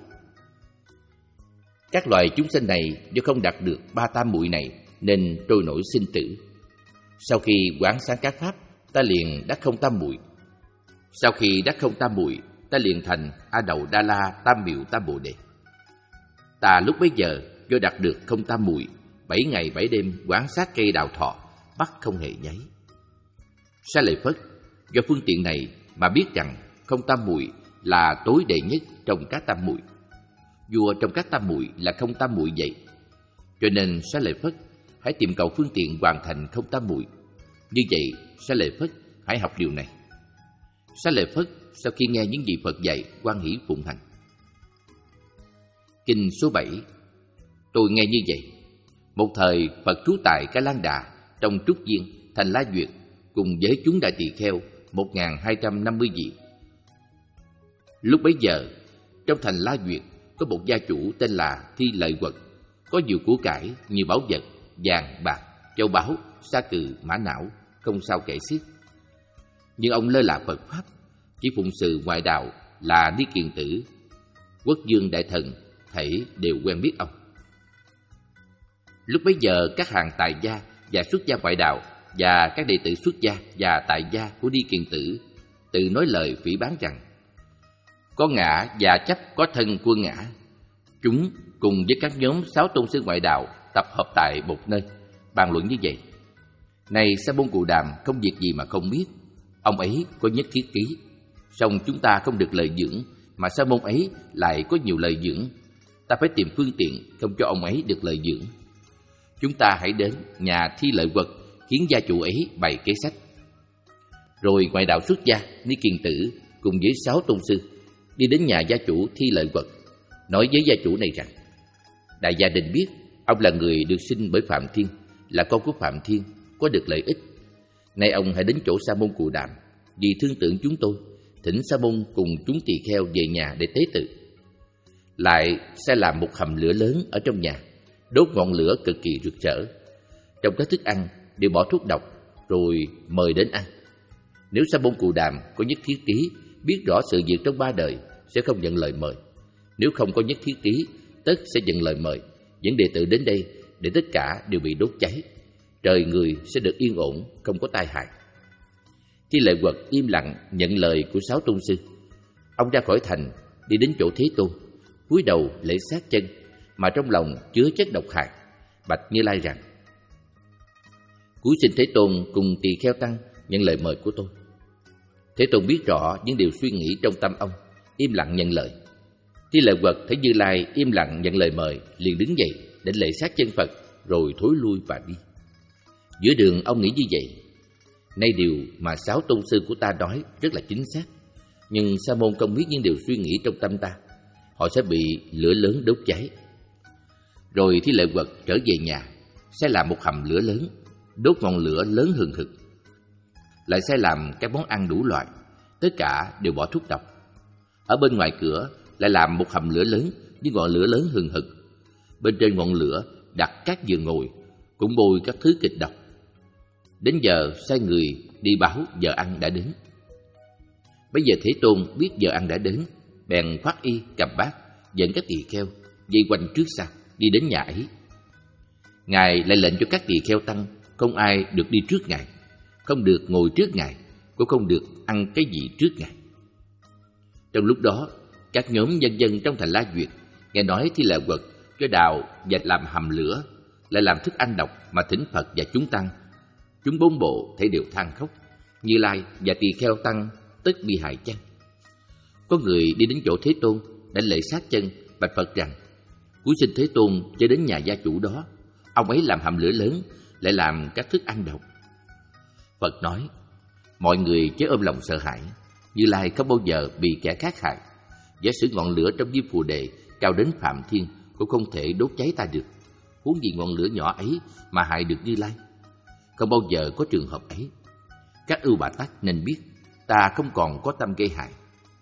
Các loài chúng sinh này do không đạt được ba tam muội này nên trôi nổi sinh tử. Sau khi quán sáng các pháp, ta liền đắc không tam muội. Sau khi đắc không tam muội, ta liền thành A Đậu Đa La Tam Miệu Tam Bồ Đề. Ta lúc bấy giờ do đạt được không tam muội, bảy ngày bảy đêm quán sát cây đào thọ, mắt không hề nháy. Xá Lợi Phất do phương tiện này mà biết rằng không tam muội là tối đệ nhất trong các tam muội. Vua trong các tam muội là không tam muội vậy. Cho nên Xá Lợi Phất hãy tìm cầu phương tiện hoàn thành không tam muội. Như vậy Xá Lợi Phất hãy học điều này. Xá Lợi Phất sau khi nghe những gì Phật dạy, hoan hỷ phụng hành. Kinh số bảy. Tôi nghe như vậy. Một thời Phật trú tại Ca Lan Đà, trong Trúc Viên, thành La Duyệt, cùng với chúng đại tỳ kheo một nghìn hai trăm năm mươi vị. Lúc bấy giờ, trong thành La Duyệt có một gia chủ tên là Thi Lợi Quật, có nhiều của cải như báu vật, vàng, bạc, châu báu, sa cừ, mã não, không sao kể xiết. Nhưng ông lơ là Phật pháp, chỉ phụng sự ngoại đạo là Ni Kiền Tử, Quốc Dương Đại Thần, thảy đều quen biết ông. Lúc bấy giờ các hàng tài gia và xuất gia ngoại đạo và các đệ tử xuất gia và tại gia của Ni Kiền Tử tự nói lời phỉ báng rằng có ngã và chấp có thân quân ngã. Chúng cùng với các nhóm sáu tôn sư ngoại đạo tập hợp tại một nơi, bàn luận như vậy: này Sa Môn Cù Đàm không việc gì mà không biết, ông ấy có nhất thiết ký, song chúng ta không được lời dưỡng, mà Sa Môn ấy lại có nhiều lời dưỡng. Ta phải tìm phương tiện không cho ông ấy được lời dưỡng. Chúng ta hãy đến nhà Thi Lợi Quật, khiến gia chủ ấy bày kế sách. Rồi ngoại đạo xuất gia Ni Kiền Tử cùng với sáu tôn sư đi đến nhà gia chủ Thi Lợi Quật, nói với gia chủ này rằng: đại gia đình biết ông là người được sinh bởi Phạm Thiên, là con của Phạm Thiên, có được lợi ích. Nay ông hãy đến chỗ Sa môn Cù Đàm, vì thương tưởng chúng tôi, thỉnh Sa môn cùng chúng tỳ kheo về nhà để tế tự. Lại sẽ làm một hầm lửa lớn ở trong nhà, đốt ngọn lửa cực kỳ rực rỡ. Trong các thức ăn đều bỏ thuốc độc, rồi mời đến ăn. Nếu Sa môn Cù Đàm có nhất thiết ký, biết rõ sự việc trong ba đời, sẽ không nhận lời mời. Nếu không có nhất thiết ký, tất sẽ nhận lời mời. Những đệ tử đến đây để tất cả đều bị đốt cháy, trời người sẽ được yên ổn, không có tai hại. Thi Lợi Quật im lặng nhận lời của sáu tôn sư. Ông ra khỏi thành, đi đến chỗ Thế Tôn, cúi đầu lễ sát chân, mà trong lòng chứa chất độc hại, bạch Như Lai rằng: cúi xin Thế Tôn cùng tỳ kheo tăng nhận lời mời của tôi. Thế Tôn biết rõ những điều suy nghĩ trong tâm ông, im lặng nhận lời. Thi Lợi Quật thấy Như Lai im lặng nhận lời mời, liền đứng dậy để lễ sát chân Phật, rồi thối lui và đi. Giữa đường ông nghĩ như vậy: nay điều mà sáu tôn sư của ta nói rất là chính xác, nhưng Sa môn không biết những điều suy nghĩ trong tâm ta, họ sẽ bị lửa lớn đốt cháy. Rồi Thi Lợi Quật trở về nhà, sẽ làm một hầm lửa lớn, đốt ngọn lửa lớn hừng hực. Lại sẽ làm các món ăn đủ loại, tất cả đều bỏ thuốc độc. Ở bên ngoài cửa lại làm một hầm lửa lớn với ngọn lửa lớn hừng hực. Bên trên ngọn lửa đặt các giường ngồi, cũng bôi các thứ kịch độc. Đến giờ sai người đi báo giờ ăn đã đến. Bây giờ Thế Tôn biết giờ ăn đã đến, bèn khoác y cầm bát, dẫn các tỳ kheo vây quanh trước sau đi đến nhà ấy. Ngài lại lệnh cho các tỳ kheo tăng không ai được đi trước Ngài, không được ngồi trước Ngài, cũng không được ăn cái gì trước Ngài. Trong lúc đó, các nhóm nhân dân trong thành La Duyệt nghe nói Thi Lợi Quật cho đào và làm hầm lửa, lại làm thức ăn độc mà thỉnh Phật và chúng tăng. Chúng bốn bộ thấy đều than khóc, Như Lai và tỳ kheo tăng tất bị hại chăng. Có người đi đến chỗ Thế Tôn đã lễ sát chân, bạch Phật rằng: cúi xin Thế Tôn cho đến nhà gia chủ đó, ông ấy làm hầm lửa lớn, lại làm các thức ăn độc. Phật nói: mọi người chớ ôm lòng sợ hãi, Như Lai không bao giờ bị kẻ khác hại. Giả sử ngọn lửa trong Diêm Phù Đề cao đến Phạm Thiên cũng không thể đốt cháy ta được, huống gì ngọn lửa nhỏ ấy mà hại được Như Lai. Không bao giờ có trường hợp ấy. Các ưu bà tắc nên biết ta không còn có tâm gây hại.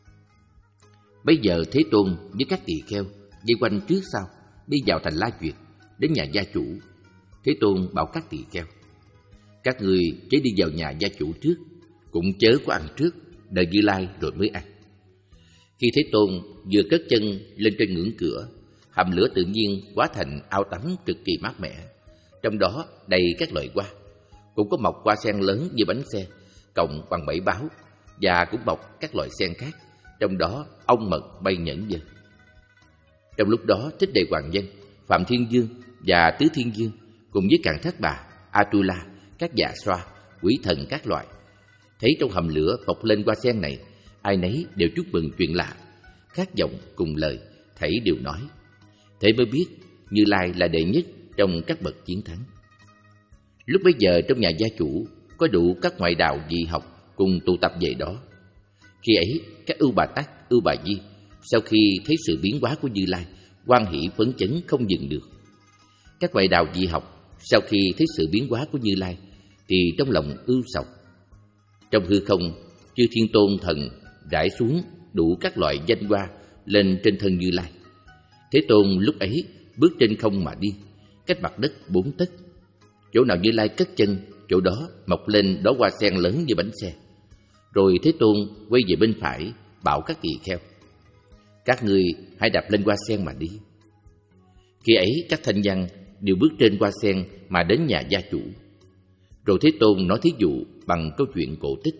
Bây giờ Thế Tôn với các tỳ kheo vây quanh trước sau đi vào thành La Duyệt, đến nhà gia chủ. Thế Tôn bảo các tỳ kheo: các người chớ đi vào nhà gia chủ trước, cũng chớ có ăn trước, đợi Như Lai rồi mới ăn. Khi Thế Tôn vừa cất chân lên trên ngưỡng cửa, hầm lửa tự nhiên hóa thành ao tắm cực kỳ mát mẻ. Trong đó đầy các loại hoa, cũng có mọc hoa sen lớn như bánh xe, cộng bằng bảy báo, và cũng mọc các loại sen khác, trong đó ong mật bay nhẫn nhơ. Trong lúc đó, Thích Đề Hoàng Nhân, Phạm Thiên Dương và Tứ Thiên Dương cùng với Càn Thất Bà, Atula, các dạ xoa, quỷ thần các loại, thấy trong hầm lửa mọc lên hoa sen này, ai nấy đều chúc mừng chuyện lạ, khác giọng cùng lời, thảy đều nói. Thế mới biết Như Lai là đệ nhất trong các bậc chiến thắng. Lúc bấy giờ trong nhà gia chủ có đủ các ngoại đạo dị học cùng tụ tập về đó. Khi ấy các ưu bà tắc, ưu bà di sau khi thấy sự biến hóa của Như Lai, hoan hỷ phấn chấn không dừng được. Các ngoại đạo dị học sau khi thấy sự biến hóa của Như Lai thì trong lòng ưu sầu. Trong hư không, chư Thiên Tôn thần rải xuống đủ các loại danh hoa lên trên thân Như Lai. Thế Tôn lúc ấy bước trên không mà đi, cách mặt đất bốn tấc. Chỗ nào Như Lai cất chân, chỗ đó mọc lên đóa hoa sen lớn như bánh xe. Rồi Thế Tôn quay về bên phải, bảo các tỳ kheo: các ngươi hãy đạp lên hoa sen mà đi. Khi ấy các thanh văn đều bước trên hoa sen mà đến nhà gia chủ. Rồi Thế Tôn nói thí dụ bằng câu chuyện cổ tích: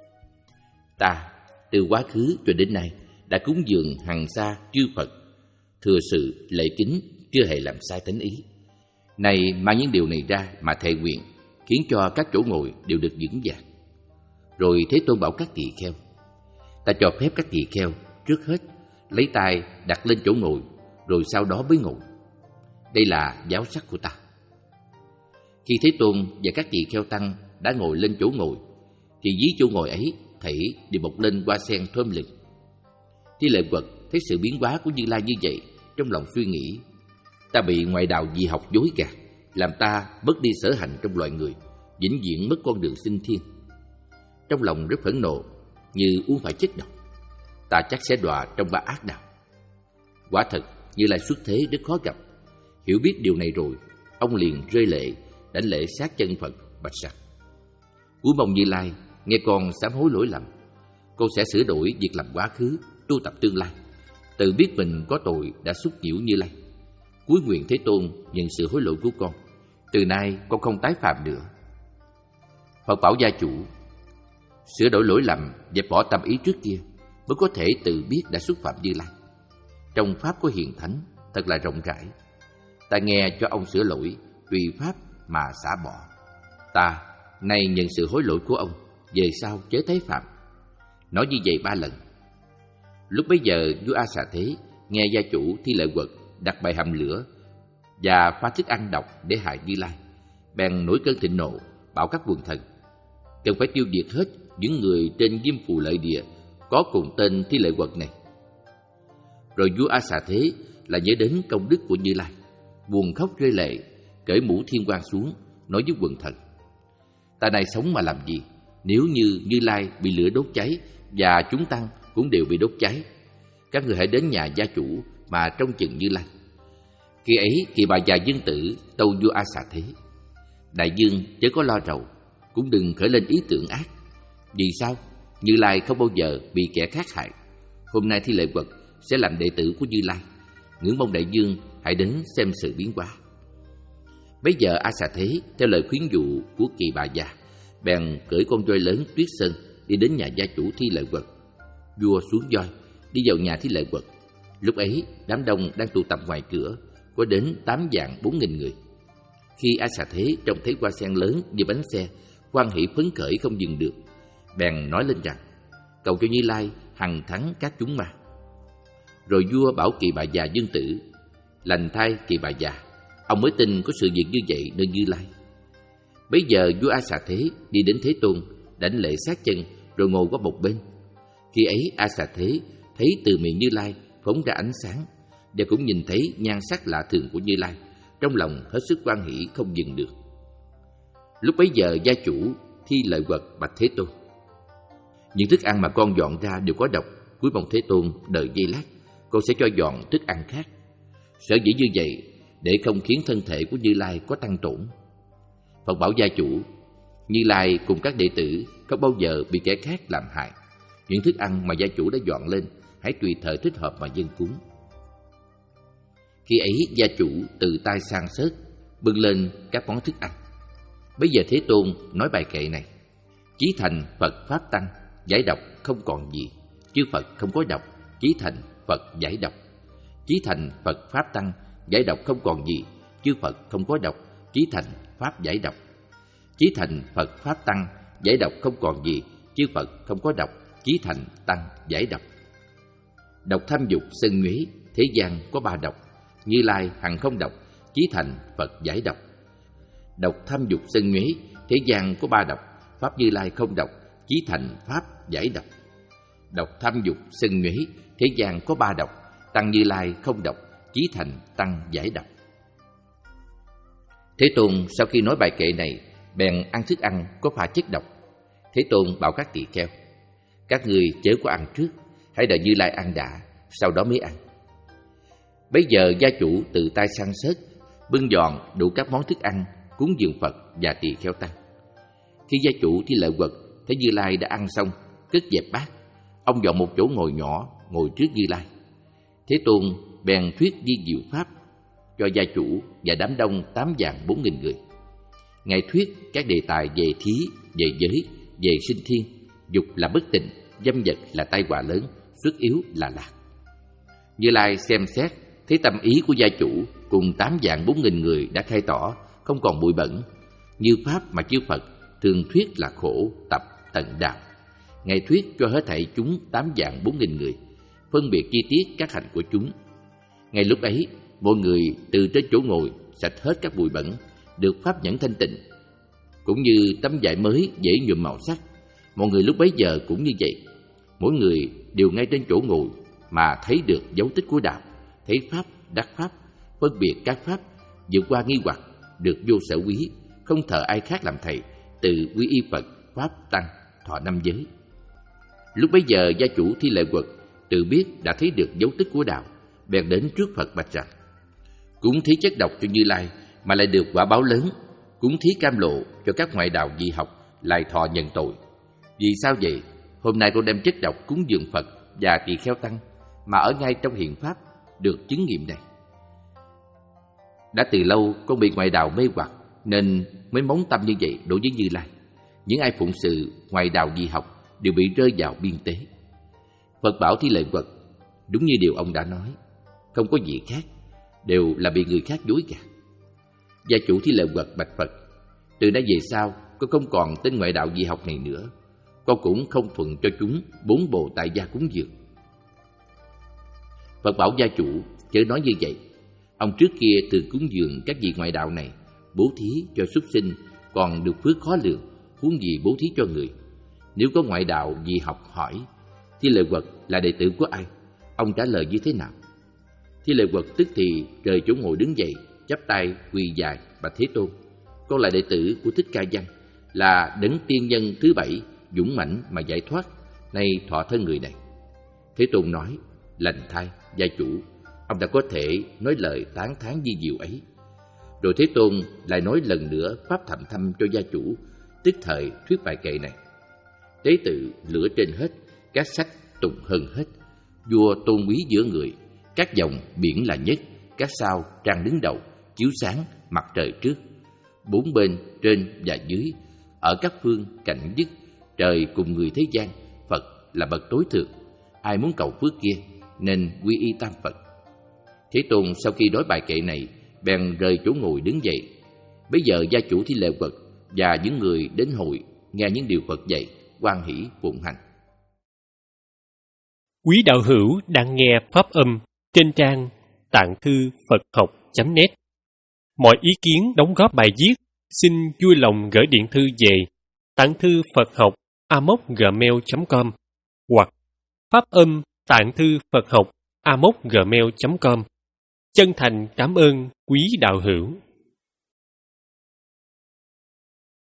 ta từ quá khứ cho đến nay đã cúng dường hằng sa chư Phật, thừa sự lễ kính, chưa hề làm sai thánh ý. Này mang những điều này ra mà thệ nguyện, khiến cho các chỗ ngồi đều được vững vàng. Rồi Thế Tôn bảo các tỳ kheo: ta cho phép các tỳ kheo trước hết lấy tay đặt lên chỗ ngồi, rồi sau đó mới ngồi. Đây là giáo sắc của ta. Khi Thế Tôn và các tỳ kheo tăng đã ngồi lên chỗ ngồi, thì dí chỗ ngồi ấy thảy đều bộc lên hoa sen thơm lừng. Thi Lệ Quật thấy sự biến hóa của Như Lai như vậy, trong lòng suy nghĩ: ta bị ngoại đạo dị học dối gạt, làm ta mất đi sở hạnh trong loài người, vĩnh viễn mất con đường sinh thiên. Trong lòng rất phẫn nộ, như uống phải chất độc, ta chắc sẽ đọa trong ba ác đạo. Quả thật, Như Lai xuất thế rất khó gặp. Hiểu biết điều này rồi, ông liền rơi lệ, đảnh lễ sát chân Phật, bạch rằng: cúi mong Như Lai, nghe con sám hối lỗi lầm. Con sẽ sửa đổi việc làm quá khứ, tu tập tương lai. Tự biết mình có tội đã xúc nhiễu Như Lai, cúi nguyện Thế Tôn nhận sự hối lỗi của con. Từ nay con không tái phạm nữa. Phật bảo gia chủ: sửa đổi lỗi lầm, dẹp bỏ tâm ý trước kia, mới có thể tự biết đã xúc phạm Như Lai. Trong pháp có hiền thánh thật là rộng rãi. Ta nghe cho ông sửa lỗi, tùy pháp mà xả bỏ. Ta nay nhận sự hối lỗi của ông, về sau chớ tái phạm. Nói như vậy ba lần. Lúc bấy giờ vua A Xà Thế nghe gia chủ Thi Lệ Quật đặt bài hầm lửa và pha thức ăn độc để hại Như Lai, bèn nổi cơn thịnh nộ, bảo các quần thần cần phải tiêu diệt hết những người trên Diêm Phù Lợi Địa có cùng tên Thi Lệ Quật này. Rồi vua A Xà Thế là nhớ đến công đức của Như Lai, buồn khóc rơi lệ, cởi mũ thiên quang xuống, nói với quần thần: ta này sống mà làm gì, nếu như Như Lai bị lửa đốt cháy và chúng tăng cũng đều bị đốt cháy. Các người hãy đến nhà gia chủ mà trông chừng Như Lai. Khi ấy Kỳ Bà Già Dương Tử tâu vua A Xà Thế: đại dương chớ có lo rầu, cũng đừng khởi lên ý tưởng ác. Vì sao? Như Lai không bao giờ bị kẻ khác hại. Hôm nay Thi Lệ Quật sẽ làm đệ tử của Như Lai, ngưỡng mong đại dương hãy đến xem sự biến hóa. Bấy giờ A Xà Thế theo lời khuyến dụ của Kỳ Bà Già, bèn cưỡi con voi lớn Tuyết Sơn đi đến nhà gia chủ Thi Lệ Quật. Vua xuống voi đi vào nhà Thi Lệ Quật. Lúc ấy đám đông đang tụ tập ngoài cửa, có đến tám vạn bốn nghìn người. Khi A Xà Thế trông thấy hoa sen lớn như bánh xe, hoan hỷ phấn khởi không dừng được, bèn nói lên rằng: cầu cho Như Lai hằng thắng các chúng ma. Rồi vua bảo Kỳ Bà Già Dương Tử: lành thay Kỳ Bà Già, ông mới tin có sự việc như vậy nơi Như Lai. Bấy giờ vua A Xà Thế đi đến Thế Tôn, đảnh lễ sát chân, rồi ngồi qua một bên. Khi ấy A Xà Thế thấy từ miệng Như Lai phóng ra ánh sáng, và cũng nhìn thấy nhan sắc lạ thường của Như Lai, trong lòng hết sức hoan hỷ không dừng được. Lúc bấy giờ gia chủ Thi Lệ Quật bạch Thế Tôn: những thức ăn mà con dọn ra đều có độc, cúi mong Thế Tôn đợi giây lát, con sẽ cho dọn thức ăn khác. Sở dĩ như vậy để không khiến thân thể của Như Lai có tăng tổn. Phật bảo gia chủ: Như Lai cùng các đệ tử không bao giờ bị kẻ khác làm hại. Những thức ăn mà gia chủ đã dọn lên, hãy tùy thời thích hợp mà dâng cúng. Khi ấy gia chủ từ tay sang sớt bưng lên các món thức ăn. Bây giờ Thế Tôn nói bài kệ này: chí thành Phật pháp tăng, giải độc không còn gì. Chư Phật không có độc, chí thành Phật giải độc. Chí thành Phật pháp tăng, giải độc không còn gì. Chư Phật không có độc, chí thành pháp giải độc. Chí thành Phật pháp tăng, giải độc không còn gì. Chư Phật không có độc, chí thành tăng giải độc. Độc tham dục sân nhuế, thế gian có ba độc. Như Lai hằng không độc, chí thành Phật giải độc. Độc tham dục sân nhuế, thế gian có ba độc. Pháp Như Lai không độc, chí thành pháp giải độc. Độc tham dục sân nhuế, thế gian có ba độc. Tăng Như Lai không độc, chí thành tăng giải độc. Thế Tôn sau khi nói bài kệ này, bèn ăn thức ăn có pha chất độc. Thế Tôn bảo các tỳ kheo: các người chớ có ăn trước, hãy đợi Như Lai ăn đã, sau đó mới ăn. Bấy giờ gia chủ từ tay sang sớt bưng dọn đủ các món thức ăn cúng dường Phật và tỳ kheo tăng. Khi gia chủ Thi Lệ Quật thấy Như Lai đã ăn xong, cất dẹp bát, ông dọn một chỗ ngồi nhỏ ngồi trước Như Lai. Thế Tôn bèn thuyết di diệu pháp cho gia chủ và đám đông tám vạn bốn nghìn người. Ngài thuyết các đề tài về thí, về giới, về sinh thiên, dục là bất tịnh, dâm vật là tai họa lớn, xuất yếu là lạc. Như Lai xem xét thấy tâm ý của gia chủ cùng tám vạn bốn nghìn người đã khai tỏ không còn bụi bẩn, như pháp mà chư Phật thường thuyết là khổ tập tận đạo. Ngài thuyết cho hết thảy chúng tám vạn bốn nghìn người, phân biệt chi tiết các hạnh của chúng. Ngay lúc ấy, mọi người từ trên chỗ ngồi sạch hết các bụi bẩn, được pháp nhẫn thanh tịnh, cũng như tấm vải mới dễ nhuộm màu sắc, Mọi người lúc bấy giờ cũng như vậy. Mỗi người đều ngay trên chỗ ngồi mà thấy được dấu tích của đạo, thấy pháp, đắc pháp, phân biệt các pháp, vượt qua nghi hoặc, được vô sở quý, không thờ ai khác làm thầy, từ quy y Phật, pháp, tăng, thọ năm giới. Lúc bấy giờ gia chủ Thi Lệ Quật tự biết đã thấy được dấu tích của đạo, bèn đến trước Phật bạch rằng: cúng thí chất độc cho Như Lai mà lại được quả báo lớn, cúng thí cam lộ cho các ngoại đạo dị học lại thọ nhận tội. Vì sao vậy? Hôm nay con đem chất độc cúng dường Phật và tỳ kheo tăng mà ở ngay trong hiện pháp được chứng nghiệm này. Đã từ lâu con bị ngoại đạo mê hoặc nên mới móng tâm như vậy đối với Như Lai. Những ai phụng sự ngoại đạo dị học đều bị rơi vào biên tế. Phật bảo Thi Lệ Quật: đúng như điều ông đã nói, không có gì khác, đều là bị người khác dối gạt. Gia chủ Thi Lệ Quật bạch Phật: từ nay về sau con không còn tên ngoại đạo dị học này nữa, con cũng không thuận cho chúng bốn bộ tại gia cúng dường. Phật bảo gia chủ chớ nói như vậy. Ông trước kia từ cúng dường các vị ngoại đạo này, bố thí cho súc sinh còn được phước khó lường, huống gì bố thí cho người. Nếu có ngoại đạo dị học hỏi Thi Lệ Quật là đệ tử của ai, ông trả lời như thế nào? Thi Lệ Quật tức thì rời chỗ ngồi đứng dậy, chắp tay quỳ dài bạch Thế Tôn: con là đệ tử của Thích Ca Văn, là đấng tiên nhân thứ bảy, dũng mãnh mà giải thoát, nay thọ thân người này. Thế Tôn nói: lành thay gia chủ, ông đã có thể nói lời tán thán di diệu ấy. Rồi Thế Tôn lại nói lần nữa pháp thậm thâm cho gia chủ, tức thời thuyết bài kệ này: tế tự lửa trên hết, các sách tùng hơn hết, vua tôn quý giữa người, các dòng biển là nhất, các sao trang đứng đầu, chiếu sáng mặt trời trước, bốn bên trên và dưới, ở các phương cạnh dứt, trời cùng người thế gian, Phật là bậc tối thượng. Ai muốn cầu phước kia nên quy y tam Phật. Thế Tôn sau khi nói bài kệ này bèn rời chỗ ngồi đứng dậy. Bây giờ gia chủ Thi Lệ Quật và những người đến hội nghe những điều Phật dạy, hoan hỷ phụng hành. Quý đạo hữu đang nghe pháp âm trên trang tạng thư Phật học chấm net. Mọi ý kiến đóng góp bài viết xin vui lòng gửi điện thư về tạng thư Phật học a m o c gmail chấm com hoặc pháp âm tạng thư Phật học a m o c gmail chấm com. Chân thành cảm ơn quý đạo hữu.